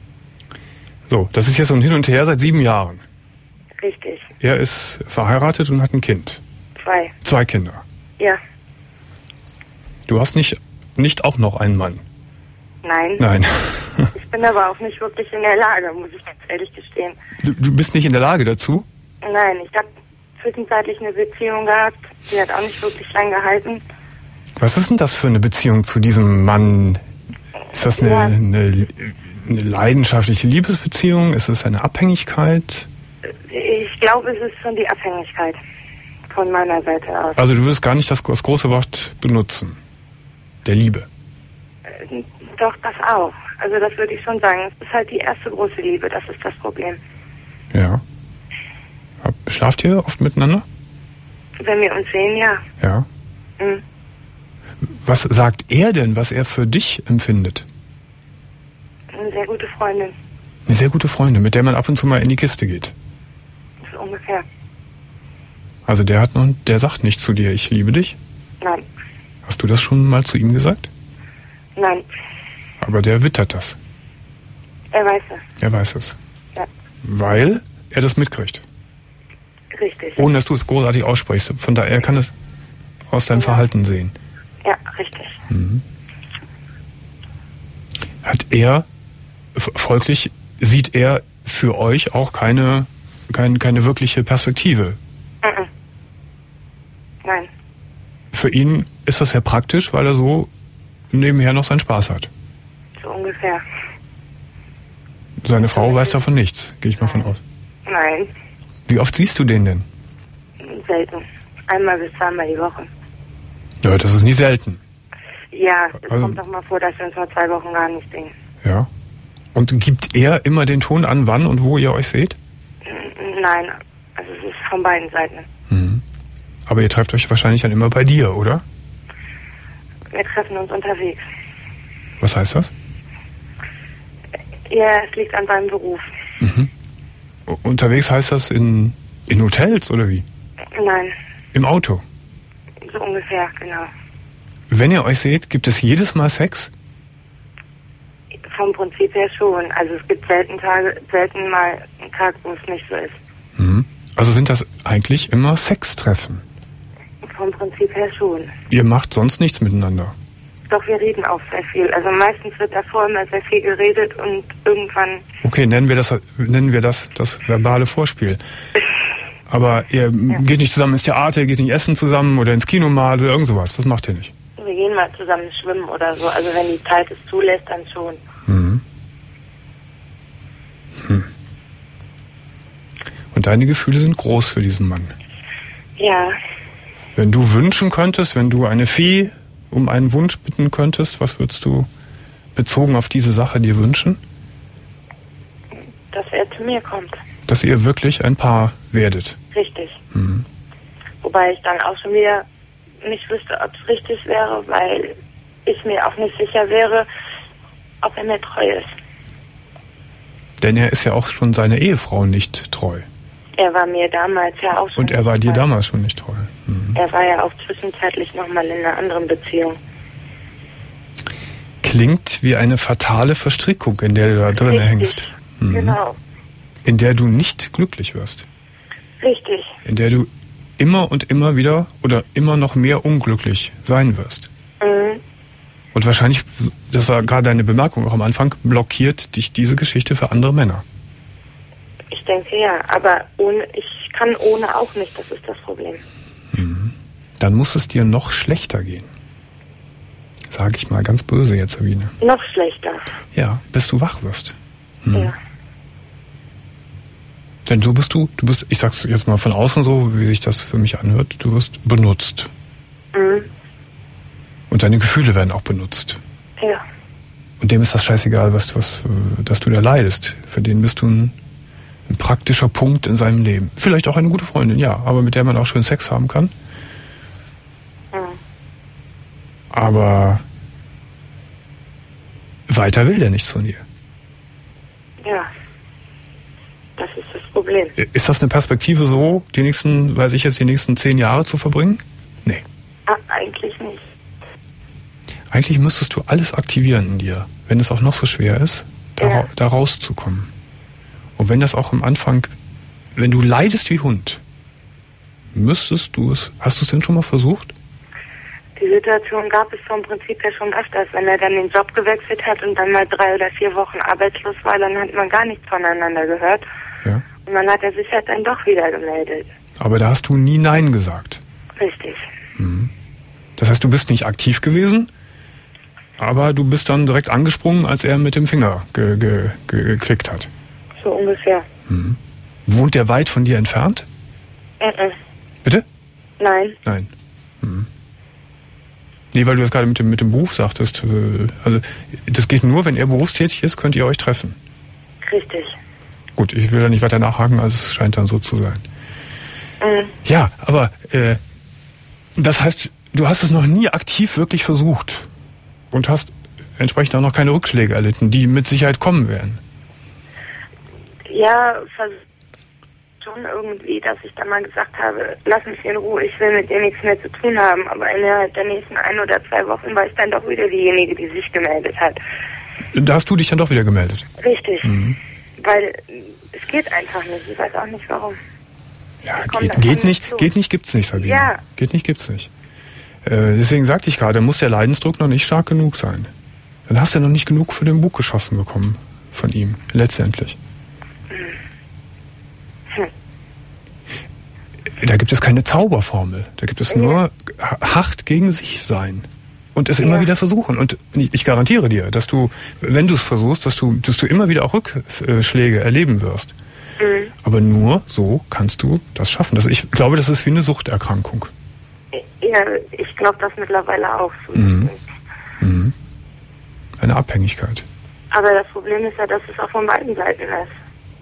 So, das ist jetzt so ein Hin und Her seit sieben Jahren. Richtig. Er ist verheiratet und hat ein Kind. Zwei. Zwei Kinder. Ja. Du hast nicht, nicht auch noch einen Mann? Nein. Nein. Ich bin aber auch nicht wirklich in der Lage, muss ich ganz ehrlich gestehen. Du, du bist nicht in der Lage dazu? Nein, ich habe zwischenzeitlich eine Beziehung gehabt, die hat auch nicht wirklich lang gehalten. Was ist denn das für eine Beziehung zu diesem Mann? Ist das eine, Ja. eine, eine leidenschaftliche Liebesbeziehung? Ist es eine Abhängigkeit? Ich glaube, es ist schon die Abhängigkeit von meiner Seite aus. Also du würdest gar nicht das, das große Wort benutzen. Der Liebe. Äh, Doch, das auch. Also das würde ich schon sagen. Es ist halt die erste große Liebe, das ist das Problem. Ja. Hab- Schlaft ihr oft miteinander? Wenn wir uns sehen, ja. Ja. Mhm. Was sagt er denn, was er für dich empfindet? Eine sehr gute Freundin, Eine sehr gute Freundin, mit der man ab und zu mal in die Kiste geht. so ungefähr. Also der hat noch, der sagt nicht zu dir, ich liebe dich. Nein, Hast du das schon mal zu ihm gesagt? nein, Aber der wittert das. er weiß es. Er weiß es. Ja, Weil er das mitkriegt. richtig. Ohne dass du es großartig aussprichst. Von daher er kann es aus deinem Ja. Verhalten sehen. Ja, richtig. Hat er, f- folglich sieht er für euch auch keine, kein, keine wirkliche Perspektive. Mhm. Nein, Für ihn ist das sehr praktisch, weil er so nebenher noch seinen Spaß hat. so ungefähr. Seine Frau weiß davon nichts, gehe ich mal von aus. Nein, Wie oft siehst du den denn? selten. Einmal bis zweimal die Woche. Ja, das ist nie selten. Ja, es Also- kommt doch mal vor, dass wir uns mal zwei Wochen gar nicht sehen. Ja. Und gibt er immer den Ton an, wann und wo ihr euch seht? N- Nein, also es ist von beiden Seiten. Mhm. Aber ihr trefft euch wahrscheinlich dann immer bei dir, oder? Wir treffen uns unterwegs. Was heißt das? Ja, es liegt an seinem Beruf. U- Unterwegs heißt das in, in Hotels oder wie? Nein, Im Auto? so ungefähr, genau. Wenn ihr euch seht, gibt es jedes Mal Sex? vom Prinzip her schon. Also es gibt selten Tage, selten mal einen Tag, wo es nicht so ist. Mhm. Also sind das eigentlich immer Sextreffen? Vom Prinzip her schon. Ihr macht sonst nichts miteinander? Doch, wir reden auch sehr viel. Also meistens wird davor immer sehr viel geredet und irgendwann... Okay, nennen wir das, nennen wir das das verbale Vorspiel. Aber ihr ja. geht nicht zusammen ins Theater, ihr geht nicht essen zusammen oder ins Kino mal oder irgend sowas. Das macht ihr nicht. Wir gehen mal zusammen schwimmen oder so. Also wenn die Zeit es zulässt, dann schon. Mhm. Hm. Und deine Gefühle sind groß für diesen Mann. Ja. Wenn du wünschen könntest, wenn du eine Fee um einen Wunsch bitten könntest, was würdest du bezogen auf diese Sache dir wünschen? Dass er zu mir kommt. Dass ihr wirklich ein Paar werdet. Richtig. Mhm. Wobei ich dann auch schon wieder nicht wüsste, ob es richtig wäre, weil ich mir auch nicht sicher wäre, ob er mir treu ist. Denn er ist ja auch schon seiner Ehefrau nicht treu. Er war mir damals ja auch schon Und er war nicht dir treu. damals schon nicht treu. Mhm. Er war ja auch zwischenzeitlich nochmal in einer anderen Beziehung. Klingt wie eine fatale Verstrickung, in der du da drin Richtig. hängst. Mhm. Genau. In der du nicht glücklich wirst. Richtig. In der du immer und immer wieder oder immer noch mehr unglücklich sein wirst. Mhm. Und wahrscheinlich, das war gerade deine Bemerkung auch am Anfang, blockiert dich diese Geschichte für andere Männer. Ich denke ja, aber ohne, ich kann ohne auch nicht, das ist das Problem. Mhm. Dann muss es dir noch schlechter gehen. Sage ich mal ganz böse jetzt, Sabine. Noch schlechter. Ja, bis du wach wirst. Mhm. Ja. Denn so bist du, du bist, ich sag's jetzt mal von außen so, wie sich das für mich anhört, du wirst benutzt. Mhm. Und deine Gefühle werden auch benutzt. Ja. Und dem ist das scheißegal, was, was, dass du da leidest. Für den bist du ein, ein praktischer Punkt in seinem Leben. Vielleicht auch eine gute Freundin, ja, aber mit der man auch schön Sex haben kann. Mhm. Aber weiter will der nichts von dir. Ja. Das ist das Problem. Ist das eine Perspektive so, die nächsten, weiß ich jetzt, die nächsten zehn Jahre zu verbringen? Nee. Ah, eigentlich nicht. Eigentlich müsstest du alles aktivieren in dir, wenn es auch noch so schwer ist, da, Ja. da rauszukommen. Und wenn das auch am Anfang, wenn du leidest wie Hund, müsstest du es, hast du es denn schon mal versucht? Die Situation gab es vom Prinzip her schon öfters. Wenn er dann den Job gewechselt hat und dann mal drei oder vier Wochen arbeitslos war, dann hat man gar nichts voneinander gehört. Ja. Und dann hat er sich halt dann doch wieder gemeldet. Aber da hast du nie Nein gesagt. Richtig. Mhm. Das heißt, du bist nicht aktiv gewesen, aber du bist dann direkt angesprungen, als er mit dem Finger ge- ge- ge- geklickt hat. So ungefähr. Mhm. Wohnt der weit von dir entfernt? Mhm. Bitte? Nein. Nein. Mhm. Nee, weil du das gerade mit dem, mit dem Beruf sagtest. äh, Also, das geht nur, wenn er berufstätig ist, könnt ihr euch treffen. Richtig. Gut, ich will da nicht weiter nachhaken, also es scheint dann so zu sein. Mhm. Ja, aber äh, das heißt, du hast es noch nie aktiv wirklich versucht und hast entsprechend auch noch keine Rückschläge erlitten, die mit Sicherheit kommen werden. Ja, vers- schon irgendwie, dass ich dann mal gesagt habe, lass mich in Ruhe, ich will mit dir nichts mehr zu tun haben. Aber innerhalb der nächsten ein oder zwei Wochen war ich dann doch wieder diejenige, die sich gemeldet hat. Da hast du dich dann doch wieder gemeldet. Richtig. Mhm. Weil es geht einfach nicht. Ich weiß auch nicht warum. Ja, Ich komm geht, da geht schon nicht, nicht zu. geht nicht, gibt's nicht, Sabine. Ja. Geht nicht, gibt's nicht. Äh, deswegen sagte ich gerade, muss der Leidensdruck noch nicht stark genug sein. Dann hast du noch nicht genug für den Bug geschossen bekommen von ihm, letztendlich. Hm. Da gibt es keine Zauberformel. Da gibt es nur hart gegen sich sein. Und es immer Ja. wieder versuchen. Und ich garantiere dir, dass du, wenn du es versuchst, dass du, dass du immer wieder auch Rückschläge erleben wirst. Mhm. Aber nur so kannst du das schaffen. Das, ich glaube, das ist wie eine Suchterkrankung. Ja, ich glaube das mittlerweile auch so. Mhm. Mhm. Eine Abhängigkeit. Aber das Problem ist ja, dass es auch von beiden Seiten ist.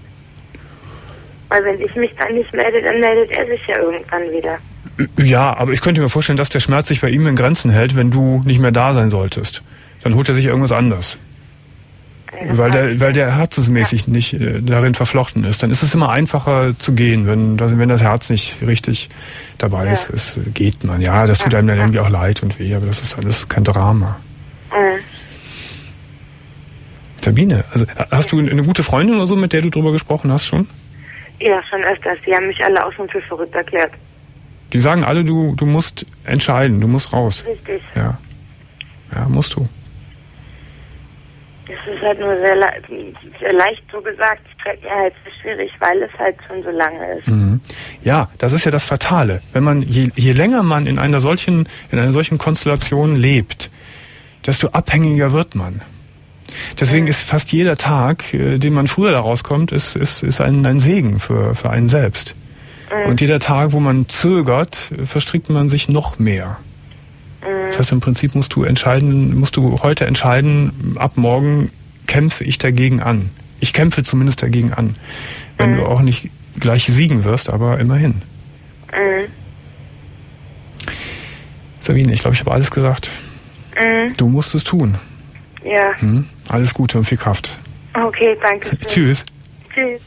Weil wenn ich mich dann nicht melde, dann meldet er sich ja irgendwann wieder. Ja, aber ich könnte mir vorstellen, dass der Schmerz sich bei ihm in Grenzen hält, wenn du nicht mehr da sein solltest. Dann holt er sich irgendwas anderes. Ja, Weil der, weil der herzensmäßig ja. nicht äh, darin verflochten ist. Dann ist es immer einfacher zu gehen, wenn das, wenn das Herz nicht richtig dabei ja. ist. Es geht man. Ja, das tut einem dann irgendwie auch leid und weh, aber das ist alles kein Drama. Mhm. Sabine, also hast du eine gute Freundin oder so, mit der du drüber gesprochen hast schon? Ja, schon öfters. Die haben mich alle auch schon für verrückt erklärt. Die sagen alle, du, du musst entscheiden, du musst raus. Richtig. Ja. Ja, musst du. Das ist halt nur sehr, le sehr leicht so gesagt. Ja, halt ist schwierig, weil es halt schon so lange ist. Mhm. Ja, das ist ja das Fatale. Wenn man, je, je länger man in einer solchen, in einer solchen Konstellation lebt, desto abhängiger wird man. Deswegen mhm. ist fast jeder Tag, äh, den man früher da rauskommt, ist, ist, ist ein, ein Segen für, für einen selbst. Mhm. Und jeder Tag, wo man zögert, verstrickt man sich noch mehr. Mhm. Das heißt, im Prinzip musst du entscheiden, musst du heute entscheiden, ab morgen kämpfe ich dagegen an. Ich kämpfe zumindest dagegen an. Wenn mhm. du auch nicht gleich siegen wirst, aber immerhin. Mhm. Sabine, ich glaube, ich habe alles gesagt. Mhm. Du musst es tun. Ja. Hm? Alles Gute und viel Kraft. Okay, danke. Tschüss. Tschüss.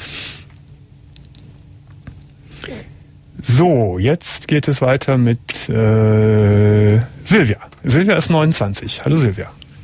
So, jetzt geht es weiter mit äh, Silvia. Silvia ist neunundzwanzig. Hallo Silvia.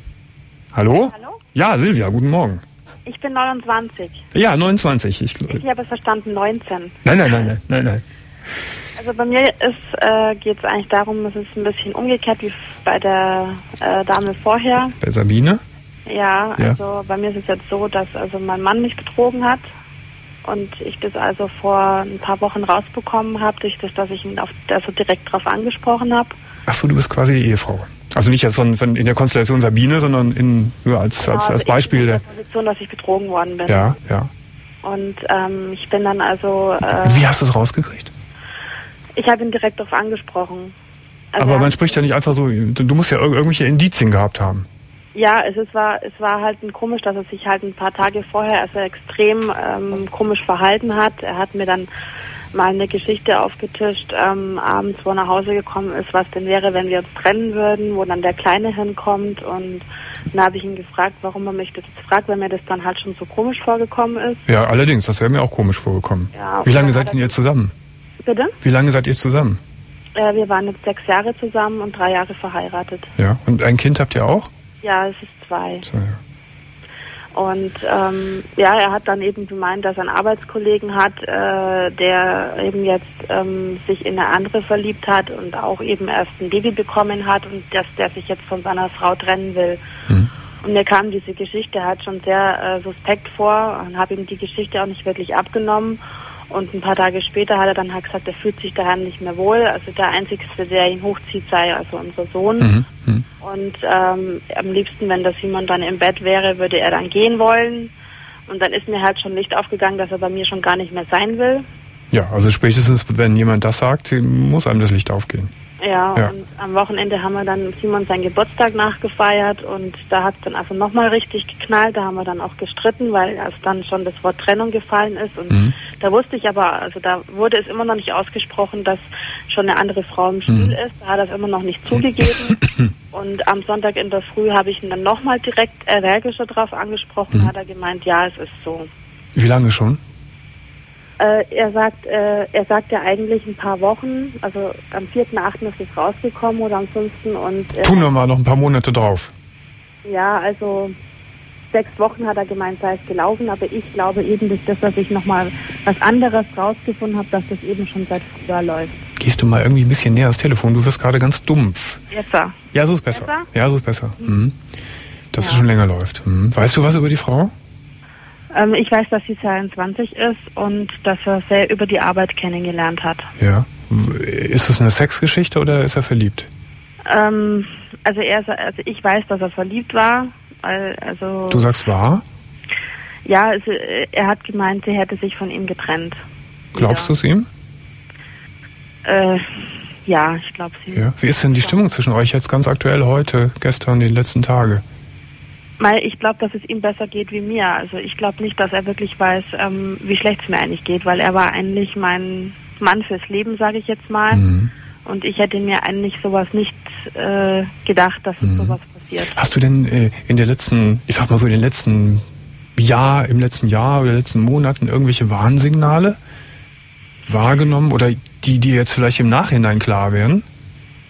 Hallo? Hallo? Ja, Silvia, guten Morgen. Ich bin neunundzwanzig. Ja, neunundzwanzig. Ich, ich habe es verstanden, neunzehn. Nein, nein, nein, nein, nein, nein. Also bei mir ist, äh, geht es eigentlich darum, es ist ein bisschen umgekehrt wie bei der äh, Dame vorher. Bei Sabine? Ja, ja, also bei mir ist es jetzt so, dass also mein Mann mich betrogen hat und ich das also vor ein paar Wochen rausbekommen habe, durch das, dass ich ihn auf, also direkt darauf angesprochen habe. Ach so, du bist quasi die Ehefrau. Also nicht jetzt von, von in der Konstellation Sabine, sondern in, ja, als, genau, als, als also Beispiel. Ich bin in der Position, dass ich betrogen worden bin. Ja, ja. Und ähm, ich bin dann also... Äh, Wie hast du es rausgekriegt? Ich habe ihn direkt darauf angesprochen. Also aber man spricht ja nicht einfach so, du musst ja irgendwelche Indizien gehabt haben. Ja, es, ist, war, es war halt ein komisch, dass er sich halt ein paar Tage vorher also extrem ähm, komisch verhalten hat. Er hat mir dann mal eine Geschichte aufgetischt, ähm, abends, wo er nach Hause gekommen ist, was denn wäre, wenn wir uns trennen würden, wo dann der Kleine hinkommt. Und dann habe ich ihn gefragt, warum er mich das jetzt fragt, wenn mir das dann halt schon so komisch vorgekommen ist. Ja, allerdings, das wäre mir auch komisch vorgekommen. Ja, wie lange seid denn ihr zusammen? Bitte? Wie lange seid ihr zusammen? Äh, wir waren jetzt sechs Jahre zusammen und drei Jahre verheiratet. Ja, und ein Kind habt ihr auch? Ja, es ist zwei. So, ja. Und ähm, ja, er hat dann eben gemeint, dass er einen Arbeitskollegen hat, äh, der eben jetzt ähm, sich in eine andere verliebt hat und auch eben erst ein Baby bekommen hat und dass der sich jetzt von seiner Frau trennen will. Hm. Und mir kam diese Geschichte halt schon sehr äh, suspekt vor und habe ihm die Geschichte auch nicht wirklich abgenommen. Und ein paar Tage später hat er dann halt gesagt, er fühlt sich daheim nicht mehr wohl. Also der Einzige, der ihn hochzieht, sei also unser Sohn. Mhm, mh. Und ähm, am liebsten, wenn der Simon dann im Bett wäre, würde er dann gehen wollen. Und dann ist mir halt schon Licht aufgegangen, dass er bei mir schon gar nicht mehr sein will. Ja, also spätestens, wenn jemand das sagt, muss einem das Licht aufgehen. Ja, ja, und am Wochenende haben wir dann Simon seinen Geburtstag nachgefeiert und da hat es dann also nochmal richtig geknallt. Da haben wir dann auch gestritten, weil erst dann schon das Wort Trennung gefallen ist. Und mhm. da wusste ich aber, also da wurde es immer noch nicht ausgesprochen, dass schon eine andere Frau im Spiel mhm. ist. Da hat er es immer noch nicht zugegeben. Und am Sonntag in der Früh habe ich ihn dann nochmal direkt energischer drauf angesprochen. Mhm. Hat er gemeint, ja, es ist so. Wie lange schon? Äh, er sagt, äh, er sagt ja eigentlich ein paar Wochen, also am vierten achten ist es rausgekommen oder am fünften und äh, tun wir mal noch ein paar Monate drauf. Ja, also sechs Wochen hat er gemeint, sei es gelaufen, aber ich glaube eben durch das, dass ich nochmal was anderes rausgefunden habe, dass das eben schon seit früher läuft. Gehst du mal irgendwie ein bisschen näher ans Telefon, du wirst gerade ganz dumpf. Jetzt. Ja, so ist besser. Besser? Ja, so ist besser. Mhm. Dass ja. es schon länger läuft. Mhm. Weißt du was über die Frau? Ich weiß, dass sie zweiundzwanzig ist und dass er sehr über die Arbeit kennengelernt hat. Ja. Ist es eine Sexgeschichte oder ist er verliebt? Ähm, also, er, also ich weiß, dass er verliebt war. Also, du sagst war? Ja, also er hat gemeint, sie hätte sich von ihm getrennt. Glaubst du es ihm? Äh, ja, ich glaube es ihm. Ja. Wie ist denn die Stimmung zwischen euch jetzt ganz aktuell heute, gestern, die letzten Tage? Ich glaube, dass es ihm besser geht wie mir. Also ich glaube nicht, dass er wirklich weiß, ähm, wie schlecht es mir eigentlich geht, weil er war eigentlich mein Mann fürs Leben, sage ich jetzt mal. Mhm. Und ich hätte mir eigentlich sowas nicht äh, gedacht, dass mhm. sowas passiert. Hast du denn äh, in der letzten, ich sag mal so in den letzten Jahr, im letzten Jahr oder letzten Monaten irgendwelche Warnsignale wahrgenommen oder die dir jetzt vielleicht im Nachhinein klar werden?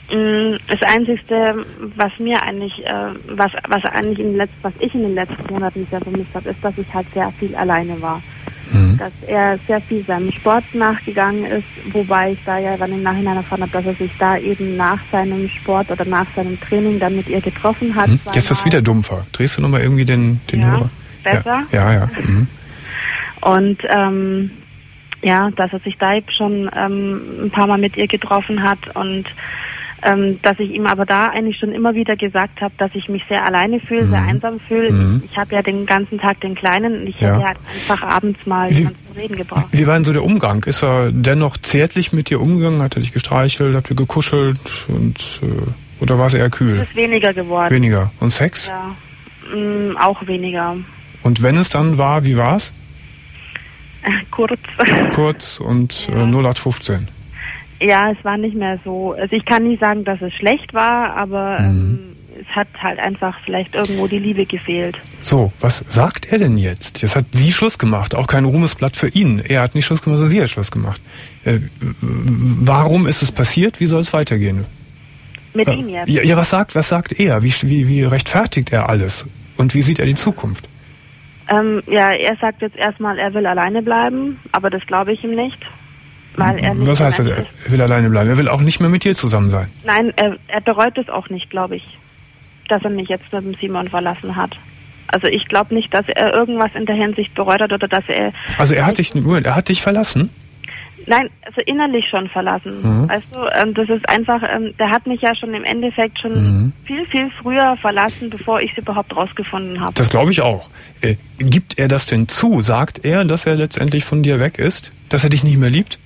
Das Einzige, was mir eigentlich, äh, was, was eigentlich in den letzten, was ich in den letzten Monaten sehr vermisst habe, ist, dass ich halt sehr viel alleine war. Mhm. Dass er sehr viel seinem Sport nachgegangen ist, wobei ich da ja dann im Nachhinein erfahren habe, dass er sich da eben nach seinem Sport oder nach seinem Training dann mit ihr getroffen hat. Mhm. Jetzt ist das wieder dumpfer. Drehst du nochmal irgendwie den, den ja, Hörer? Besser? Ja, ja. ja. Mhm. Und ähm, ja, dass er sich da eben schon ähm, ein paar Mal mit ihr getroffen hat und Ähm, dass ich ihm aber da eigentlich schon immer wieder gesagt habe, dass ich mich sehr alleine fühle, mhm. sehr einsam fühle. Mhm. Ich, ich habe ja den ganzen Tag den Kleinen und ich ja. hätte halt einfach abends mal wie, jemanden zum Reden gebraucht. Wie war denn so der Umgang? Ist er dennoch zärtlich mit dir umgegangen? Hat er dich gestreichelt? Habt ihr gekuschelt? Und, äh, oder war es eher kühl? Es ist weniger geworden. Weniger. Und Sex? Ja, mh, auch weniger. Und wenn es dann war, wie war es? Kurz. Kurz und ja. äh, null acht fünfzehn. Ja, es war nicht mehr so. Also ich kann nicht sagen, dass es schlecht war, aber mhm. ähm, es hat halt einfach vielleicht irgendwo die Liebe gefehlt. So, was sagt er denn jetzt? Jetzt hat sie Schluss gemacht, auch kein Ruhmesblatt für ihn. Er hat nicht Schluss gemacht, sondern sie hat Schluss gemacht. Äh, warum ist es passiert? Wie soll es weitergehen? Mit äh, ihm jetzt? Ja, ja, was sagt, was sagt er? Wie, wie, wie rechtfertigt er alles? Und wie sieht er die Zukunft? Ähm, ja, er sagt jetzt erstmal, er will alleine bleiben, aber das glaube ich ihm nicht. Weil er nicht Was heißt das? Er will alleine bleiben. Er will auch nicht mehr mit dir zusammen sein. Nein, er, er bereut es auch nicht, glaube ich, dass er mich jetzt mit dem Simon verlassen hat. Also ich glaube nicht, dass er irgendwas in der Hinsicht bereut hat oder dass er... Also er hat dich, er hat dich verlassen? Nein, also innerlich schon verlassen. Mhm. Weißt du, ähm, das ist einfach, ähm, der hat mich ja schon im Endeffekt schon mhm. viel, viel früher verlassen, bevor ich es überhaupt rausgefunden habe. Das glaube ich auch. Äh, gibt er das denn zu? Sagt er, dass er letztendlich von dir weg ist? Dass er dich nicht mehr liebt?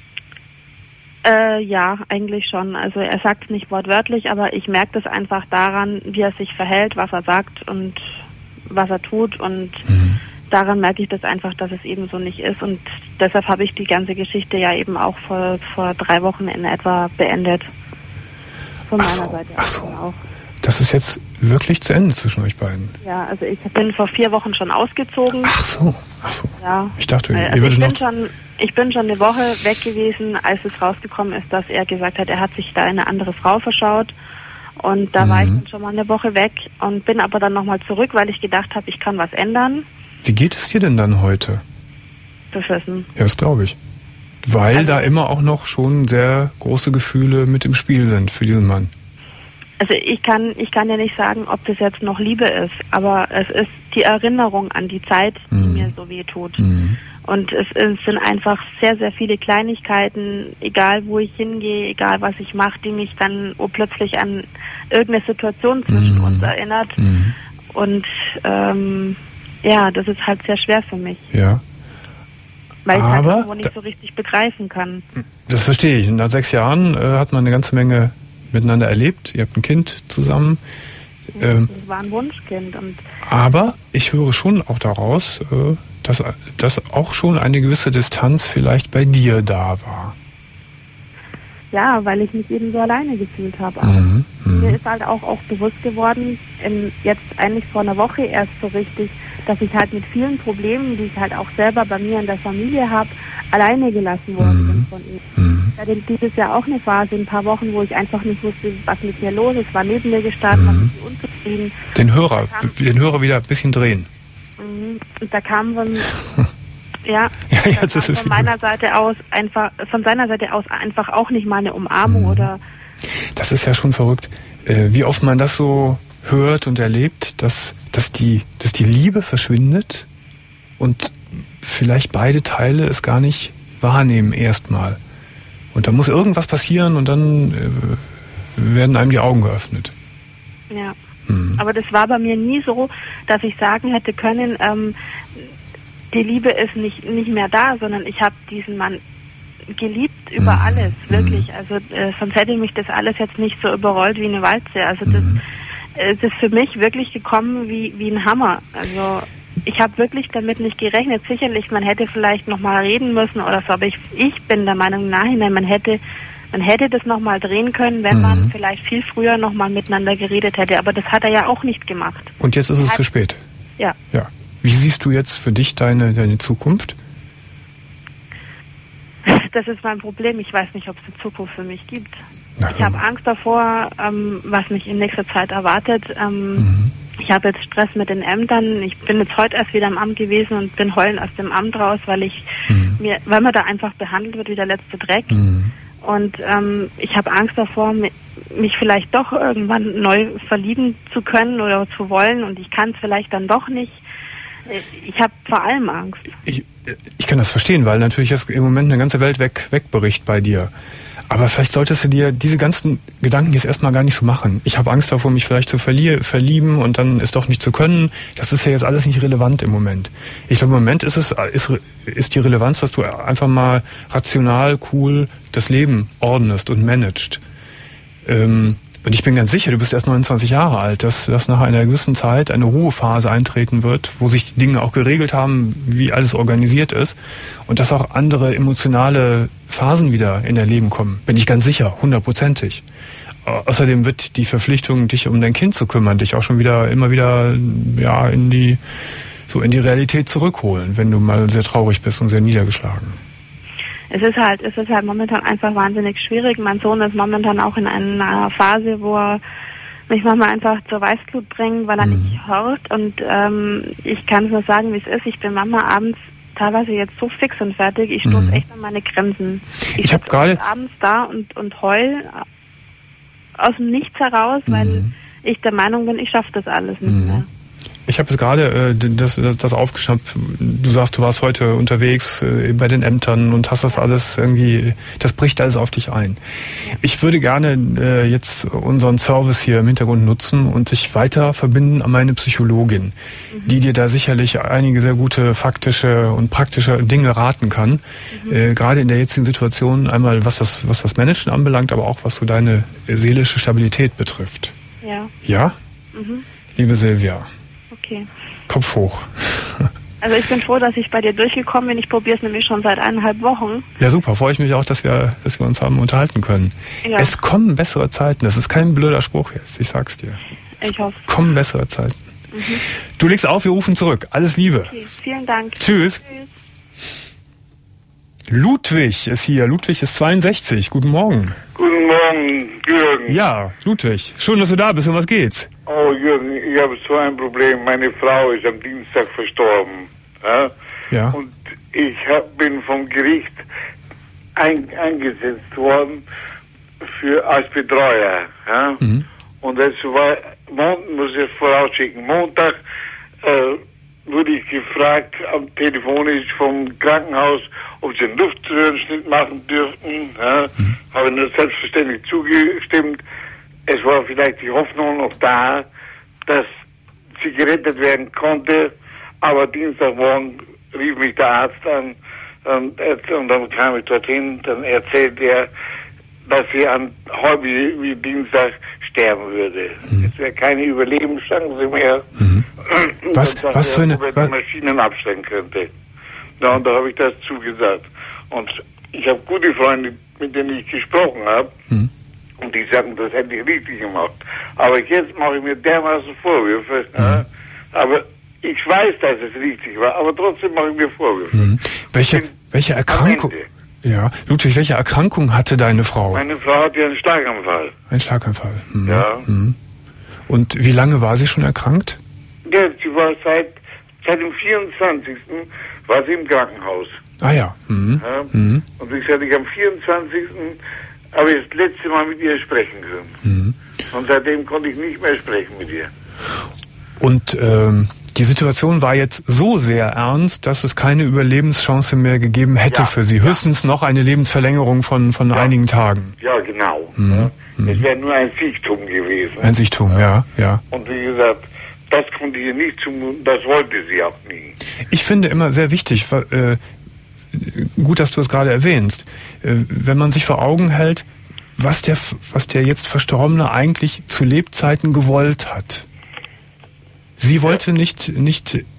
Äh, ja, eigentlich schon. Also er sagt es nicht wortwörtlich, aber ich merke das einfach daran, wie er sich verhält, was er sagt und was er tut und mhm. daran merke ich das einfach, dass es eben so nicht ist und deshalb habe ich die ganze Geschichte ja eben auch vor, vor drei Wochen in etwa beendet. Von ach meiner so, Seite ach so. auch. Das ist jetzt wirklich zu Ende zwischen euch beiden? Ja, also ich bin vor vier Wochen schon ausgezogen. Ach so, ach so. Ja. Ich dachte, also ihr würdet ich bin noch... schon Ich bin schon eine Woche weg gewesen, als es rausgekommen ist, dass er gesagt hat, er hat sich da eine andere Frau verschaut. Und da mhm. war ich dann schon mal eine Woche weg und bin aber dann nochmal zurück, weil ich gedacht habe, ich kann was ändern. Wie geht es dir denn dann heute? Beschissen. Ja, das glaube ich. Weil also, da immer auch noch schon sehr große Gefühle mit im Spiel sind für diesen Mann. Also ich kann, ich kann ja nicht sagen, ob das jetzt noch Liebe ist, aber es ist die Erinnerung an die Zeit, die mhm. mir so weh tut. Mhm. Und es, es sind einfach sehr, sehr viele Kleinigkeiten, egal wo ich hingehe, egal was ich mache, die mich dann oh, plötzlich an irgendeine Situation zwischen mhm. uns erinnert. Mhm. Und ähm, ja, das ist halt sehr schwer für mich. Ja. Weil ich aber halt irgendwo nicht so richtig begreifen kann. Das verstehe ich. Nach sechs Jahren äh, hat man eine ganze Menge miteinander erlebt. Ihr habt ein Kind zusammen. Ja, ähm, das war ein Wunschkind. Und aber ich höre schon auch daraus, äh, dass, dass auch schon eine gewisse Distanz vielleicht bei dir da war. Ja, weil ich mich eben so alleine gefühlt habe. Mhm, mir ist halt auch, auch bewusst geworden, in, jetzt eigentlich vor einer Woche erst so richtig, dass ich halt mit vielen Problemen, die ich halt auch selber bei mir in der Familie habe, alleine gelassen worden bin von ihm. Mhm. Ich hatte dieses Jahr auch eine Phase, ein paar Wochen, wo ich einfach nicht wusste, was mit mir los ist, war neben mir gestanden, war mhm. unzufrieden. Den Hörer, den Hörer wieder ein bisschen drehen. Mhm. Und da kam von, ja, ja jetzt ist es von meiner Seite aus einfach, von seiner Seite aus einfach auch nicht mal eine Umarmung mhm. oder. Das ist ja schon verrückt, wie oft man das so hört und erlebt, dass, dass, die, dass die Liebe verschwindet und vielleicht beide Teile es gar nicht wahrnehmen erstmal. Und da muss irgendwas passieren und dann äh, werden einem die Augen geöffnet. Ja, mhm. aber das war bei mir nie so, dass ich sagen hätte können, ähm, die Liebe ist nicht, nicht mehr da, sondern ich habe diesen Mann geliebt über mhm. alles, wirklich. Also äh, sonst hätte mich das alles jetzt nicht so überrollt wie eine Walze. Also das, mhm. äh, das ist für mich wirklich gekommen wie, wie ein Hammer. Also ich habe wirklich damit nicht gerechnet. Sicherlich, man hätte vielleicht nochmal reden müssen oder so, aber ich, ich bin der Meinung im Nachhinein, man hätte, man hätte das nochmal drehen können, wenn mhm. man vielleicht viel früher nochmal miteinander geredet hätte. Aber das hat er ja auch nicht gemacht. Und jetzt ist es hat, zu spät. Ja. Ja. Wie siehst du jetzt für dich deine, deine Zukunft? Das ist mein Problem. Ich weiß nicht, ob es eine Zukunft für mich gibt. Na, ich habe Angst davor, ähm, was mich in nächster Zeit erwartet. Ähm, mhm. Ich habe jetzt Stress mit den Ämtern. Ich bin jetzt heute erst wieder im Amt gewesen und bin heulend aus dem Amt raus, weil ich mhm. mir, weil man da einfach behandelt wird wie der letzte Dreck. Mhm. Und ähm, ich habe Angst davor, mich vielleicht doch irgendwann neu verlieben zu können oder zu wollen, und ich kann es vielleicht dann doch nicht. Ich habe vor allem Angst. Ich, ich kann das verstehen, weil natürlich ist im Moment eine ganze Welt weg, wegbricht bei dir. Aber vielleicht solltest du dir diese ganzen Gedanken jetzt erstmal gar nicht so machen. Ich habe Angst davor, mich vielleicht zu verlie- verlieben und dann es doch nicht zu können. Das ist ja jetzt alles nicht relevant im Moment. Ich glaube, im Moment ist es ist, ist die Relevanz, dass du einfach mal rational, cool das Leben ordnest und managst. Ähm, und ich bin ganz sicher, du bist erst neunundzwanzig Jahre alt, dass, dass nach einer gewissen Zeit eine Ruhephase eintreten wird, wo sich die Dinge auch geregelt haben, wie alles organisiert ist, und dass auch andere emotionale Phasen wieder in dein Leben kommen. Bin ich ganz sicher, hundertprozentig. Außerdem wird die Verpflichtung, dich um dein Kind zu kümmern, dich auch schon wieder immer wieder ja in die so in die Realität zurückholen, wenn du mal sehr traurig bist und sehr niedergeschlagen. Es ist halt, es ist halt momentan einfach wahnsinnig schwierig. Mein Sohn ist momentan auch in einer Phase, wo er mich manchmal einfach zur Weißglut bringt, weil er mhm. nicht hört. Und ähm, ich kann es nur sagen, wie es ist. Ich bin Mama abends teilweise jetzt so fix und fertig. Ich stoße mhm. echt an meine Grenzen. Ich, ich habe gerade abends da und und heul aus dem Nichts heraus, mhm. weil ich der Meinung bin, ich schaffe das alles nicht mhm. mehr. Ich habe es gerade äh, das, das, das aufgeschnappt. Du sagst, du warst heute unterwegs äh, bei den Ämtern und hast das alles irgendwie, das bricht alles auf dich ein. Ich würde gerne äh, jetzt unseren Service hier im Hintergrund nutzen und dich weiter verbinden an meine Psychologin, mhm. die dir da sicherlich einige sehr gute faktische und praktische Dinge raten kann. Mhm. Äh, gerade in der jetzigen Situation, einmal was das, was das Managen anbelangt, aber auch was so deine seelische Stabilität betrifft. Ja. Ja? Mhm. Liebe Silvia. Okay. Kopf hoch. Also ich bin froh, dass ich bei dir durchgekommen bin. Ich probiere es nämlich schon seit eineinhalb Wochen. Ja, super. Freue ich mich auch, dass wir, dass wir uns haben unterhalten können. Ja. Es kommen bessere Zeiten. Das ist kein blöder Spruch jetzt. Ich sag's dir. Ich hoffe. Es kommen bessere Zeiten. Mhm. Du legst auf, wir rufen zurück. Alles Liebe. Okay, vielen Dank. Tschüss. Tschüss. Ludwig ist hier. Ludwig ist zweiundsechzig. Guten Morgen. Guten Morgen, Jürgen. Ja, Ludwig. Schön, dass du da bist. Um was geht's? Oh, Jürgen, ich habe so ein Problem. Meine Frau ist am Dienstag verstorben. Ja? Ja. Und ich hab, bin vom Gericht ein, eingesetzt worden für als Betreuer. Ja? Mhm. Und das war, Montag, muss ich vorausschicken, Montag äh, wurde ich gefragt, am telefonisch vom Krankenhaus, ob sie einen Luftröhrenschnitt machen dürften. Ja? Mhm. Habe nur selbstverständlich zugestimmt. Es war vielleicht die Hoffnung noch da, dass sie gerettet werden konnte, aber Dienstagmorgen rief mich der Arzt an und, und dann kam ich dorthin, dann erzählt er, dass sie an heute wie, wie Dienstag sterben würde. Mhm. Es wäre keine Überlebenschance mehr. Mhm. Was, dass was für eine... Über die Maschinen abstellen könnte. Ja, und da habe ich das zugesagt. Und ich habe gute Freunde, mit denen ich gesprochen habe, mhm. und die sagen, das hätte ich richtig gemacht. Aber jetzt mache ich mir dermaßen Vorwürfe. Mhm. Ja, aber ich weiß, dass es richtig war, aber trotzdem mache ich mir Vorwürfe. Mhm. Welche, welche Erkrankung... Ja, Ludwig, welche Erkrankung hatte deine Frau? Meine Frau hatte einen Schlaganfall. Ein Schlaganfall. Mhm. Ja. Mhm. Und wie lange war sie schon erkrankt? Ja, sie war seit, seit dem vierundzwanzigsten war sie im Krankenhaus. Ah ja. Mhm. Ja. Mhm. Und wie gesagt, ich am vierundzwanzigsten habe ich das letzte Mal mit ihr sprechen können. Mhm. Und seitdem konnte ich nicht mehr sprechen mit ihr. Und ähm, die Situation war jetzt so sehr ernst, dass es keine Überlebenschance mehr gegeben hätte ja, für sie. Höchstens ja. noch eine Lebensverlängerung von, von ja. einigen Tagen. Ja, genau. Mhm. Ja. Mhm. Es wäre nur ein Siechtum gewesen. Ein Siechtum, ja, ja. Und wie gesagt, das konnte ich nicht zumuten, das wollte sie auch nie. Ich finde immer sehr wichtig, äh, gut, dass du es gerade erwähnst, äh, wenn man sich vor Augen hält, was der, was der jetzt Verstorbene eigentlich zu Lebzeiten gewollt hat. Sie wollte nicht, nicht äh,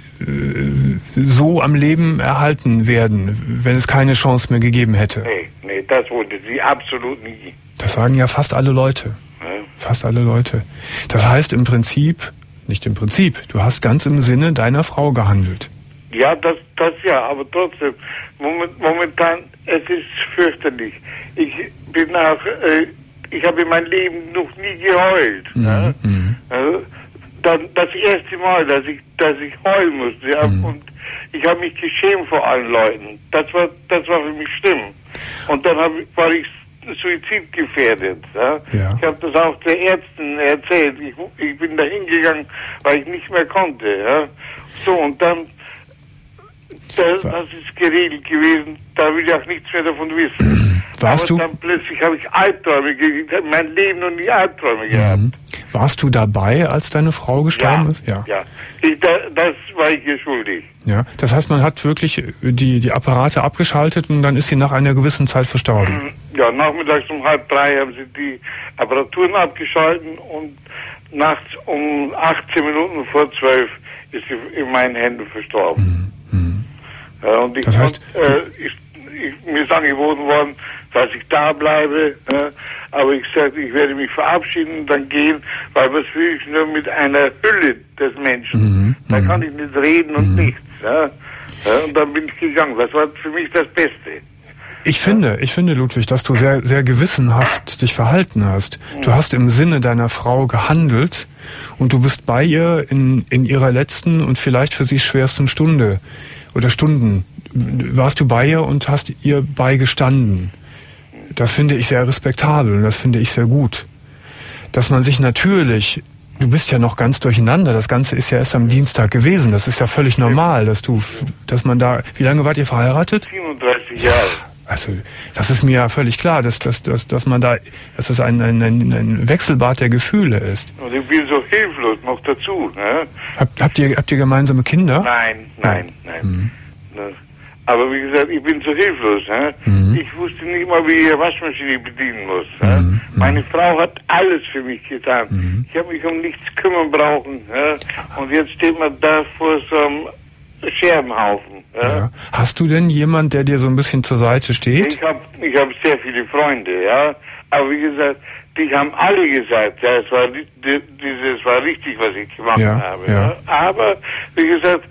so am Leben erhalten werden, wenn es keine Chance mehr gegeben hätte. Nee, nee, das wollte sie absolut nie. Das sagen ja fast alle Leute. Ja. Fast alle Leute. Das heißt im Prinzip, nicht im Prinzip, du hast ganz im Sinne deiner Frau gehandelt. Ja, das, das ja, aber trotzdem, moment, momentan, es ist fürchterlich. Ich bin auch äh, ich habe in meinem Leben noch nie geheult. Mhm. Ja? Also, dann das erste Mal, dass ich, dass ich heulen musste. Ja? Mhm. Und ich habe mich geschämt vor allen Leuten. Das war, das war für mich schlimm. Und dann hab, war ich suizidgefährdet. Ja? Ja. Ich habe das auch der Ärzten erzählt. Ich, ich bin da hingegangen, weil ich nicht mehr konnte. Ja? So, und dann, das, das ist geregelt gewesen. Da will ich auch nichts mehr davon wissen. Warst Aber du? dann plötzlich habe ich Albträume gekriegt. Ich habe mein Leben noch nie Albträume gehabt. Mhm. Warst du dabei, als deine Frau gestorben ja, ist? Ja. ja. Ich, da, das war ich ihr schuldig. Ja. Das heißt, man hat wirklich die, die Apparate abgeschaltet und dann ist sie nach einer gewissen Zeit verstorben. Ja, nachmittags um halb drei haben sie die Apparaturen abgeschaltet und nachts um achtzehn Minuten vor zwölf ist sie in meinen Händen verstorben. Mhm. Ja, und ich, das heißt, und, äh, ich, ich, mir ist angeboten worden, dass ich da bleibe, äh, aber ich sagte, ich werde mich verabschieden und dann gehen, weil was will ich nur mit einer Hülle des Menschen? Mhm. Da kann ich nicht reden und mhm. nichts. Ja? Ja, und dann bin ich gegangen. Das war für mich das Beste. Ich finde, ich finde, Ludwig, dass du sehr, sehr gewissenhaft dich verhalten hast. Du hast im Sinne deiner Frau gehandelt und du bist bei ihr in, in ihrer letzten und vielleicht für sie schwersten Stunde oder Stunden. Warst du bei ihr und hast ihr beigestanden. Das finde ich sehr respektabel und das finde ich sehr gut. Dass man sich natürlich, du bist ja noch ganz durcheinander, das Ganze ist ja erst am Dienstag gewesen, das ist ja völlig normal, dass du, dass man da, wie lange wart ihr verheiratet? siebenunddreißig Jahre. Also, das ist mir ja völlig klar, dass, dass, dass, dass man da, dass das ein, ein, ein, ein Wechselbad der Gefühle ist. Und ich bin so hilflos noch dazu, ne? Habt, habt ihr, habt ihr gemeinsame Kinder? Nein, nein, nein. Mhm. Aber wie gesagt, ich bin so hilflos. Ne? Mhm. Ich wusste nicht mal, wie ich die Waschmaschine bedienen muss. Ne? Mhm. Meine Frau hat alles für mich getan. Mhm. Ich habe mich um nichts kümmern brauchen. Ne? Und jetzt steht man da vor so einem Scherbenhaufen. Ja? Ja. Hast du denn jemand, der dir so ein bisschen zur Seite steht? Ich habe ich hab sehr viele Freunde, ja. Aber wie gesagt, die haben alle gesagt, ja, es war, dieses war richtig, was ich gemacht ja, habe. Ja. Ja? Aber wie gesagt,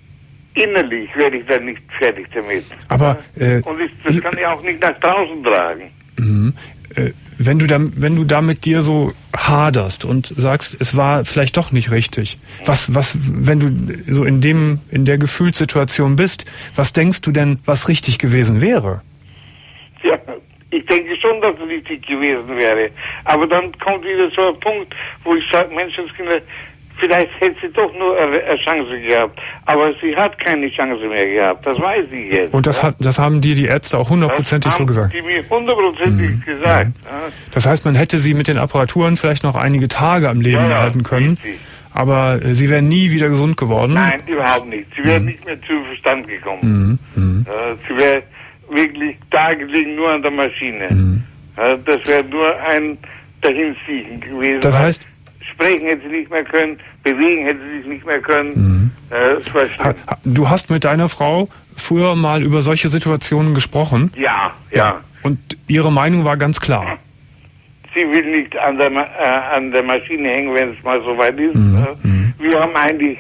innerlich werde ich dann nicht fertig damit. Aber äh, und ich, das kann ich auch nicht nach draußen tragen. Mhm. Äh, wenn du da, wenn du da mit dir so haderst und sagst, es war vielleicht doch nicht richtig. Was, was, wenn du so in dem, in der Gefühlssituation bist, was denkst du denn, was richtig gewesen wäre? Ja, ich denke schon, dass es richtig gewesen wäre. Aber dann kommt wieder so ein Punkt, wo ich sage, Menschenskinder, vielleicht hätte sie doch nur eine Chance gehabt. Aber sie hat keine Chance mehr gehabt. Das weiß ich jetzt. Und das, ja? hat, das haben dir die Ärzte auch hundertprozentig so gesagt? Die mir hundertprozentig mhm. gesagt. Mhm. Ja. Das heißt, man hätte sie mit den Apparaturen vielleicht noch einige Tage am Leben ja, erhalten können. Richtig. Aber äh, sie wären nie wieder gesund geworden? Nein, überhaupt nicht. Sie wäre mhm. nicht mehr zu Verstand gekommen. Mhm. Mhm. Äh, sie wäre wirklich da gelegen, nur an der Maschine. Mhm. Äh, das wäre nur ein Dahinsiechen gewesen. Das heißt, sprechen hätte sie nicht mehr können, bewegen hätte sie sich nicht mehr können. Mhm. Äh, das war schlimm. Du hast mit deiner Frau früher mal über solche Situationen gesprochen? Ja, ja. ja. Und ihre Meinung war ganz klar? Sie will nicht an der, äh, an der Maschine hängen, wenn es mal so weit ist. Mhm. Äh, wir haben eigentlich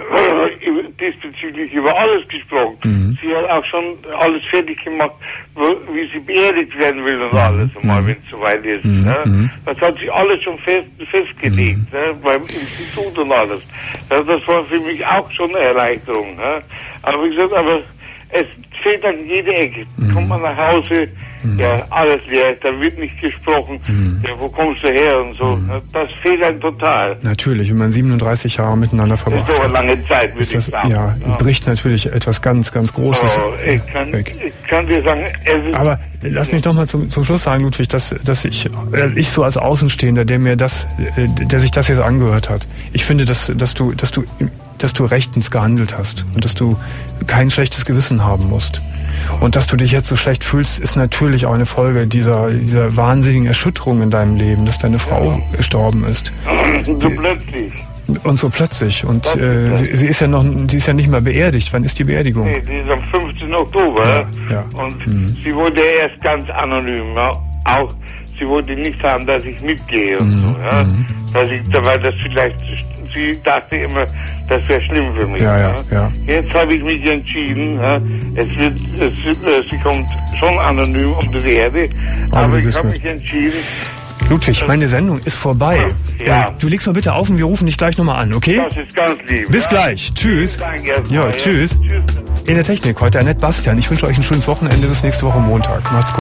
äh, diesbezüglich über alles gesprochen. Mhm. Sie hat auch schon alles fertig gemacht, wo, wie sie beerdigt werden will und mhm. alles, mal, wenn es so weit ist. Mhm. Äh. Das hat sie alles schon fest, festgelegt, mhm. äh, beim Institut und alles. Das, das war für mich auch schon eine Erleichterung. Äh. Aber wie gesagt, aber es fehlt an jeder Ecke. Mhm. Kommt man nach Hause, mhm. ja, alles leer, da wird nicht gesprochen, mhm. ja, wo kommst du her und so. Mhm. Das fehlt einem total. Natürlich, wenn man siebenunddreißig Jahre miteinander verbracht hat. Das ist doch eine lange Zeit, würde ich das, sagen. Ja, ja, bricht natürlich etwas ganz, ganz Großes oh, ich kann, weg. Ich kann dir sagen, es ist... Aber lass mich doch mal zum, zum Schluss sagen, Ludwig, dass, dass ich, äh, ich so als Außenstehender, der mir das, äh, der sich das jetzt angehört hat, ich finde, dass, dass du, dass du, dass du rechtens gehandelt hast und dass du kein schlechtes Gewissen haben musst. Und dass du dich jetzt so schlecht fühlst, ist natürlich auch eine Folge dieser, dieser wahnsinnigen Erschütterung in deinem Leben, dass deine Frau ja. gestorben ist. So plötzlich. Und so plötzlich. Und äh, sie, sie ist ja noch, sie ist ja nicht mal beerdigt. Wann ist die Beerdigung? Nee, die ist am fünfzehnten Oktober. Ja, ja. Und mhm. sie wollte erst ganz anonym. Auch sie wollte nicht haben, dass ich mitgehe und mhm. so. Ja? Mhm. Dass ich, weil das vielleicht, sie dachte immer, das wäre schlimm für mich. Ja, ja, ja. Jetzt habe ich mich entschieden, ja, es wird, es wird, sie kommt schon anonym unter die Erde, aber, aber ich habe mich entschieden, Ludwig, meine Sendung ist vorbei. Ja. Äh, du legst mal bitte auf und wir rufen dich gleich nochmal an, okay? Das ist ganz lieb. Bis ja. gleich. Tschüss. Danke erstmal, Ja, ja. tschüss. Tschüss. In der Technik heute Annette Bastian. Ich wünsche euch ein schönes Wochenende. Bis nächste Woche Montag. Macht's gut.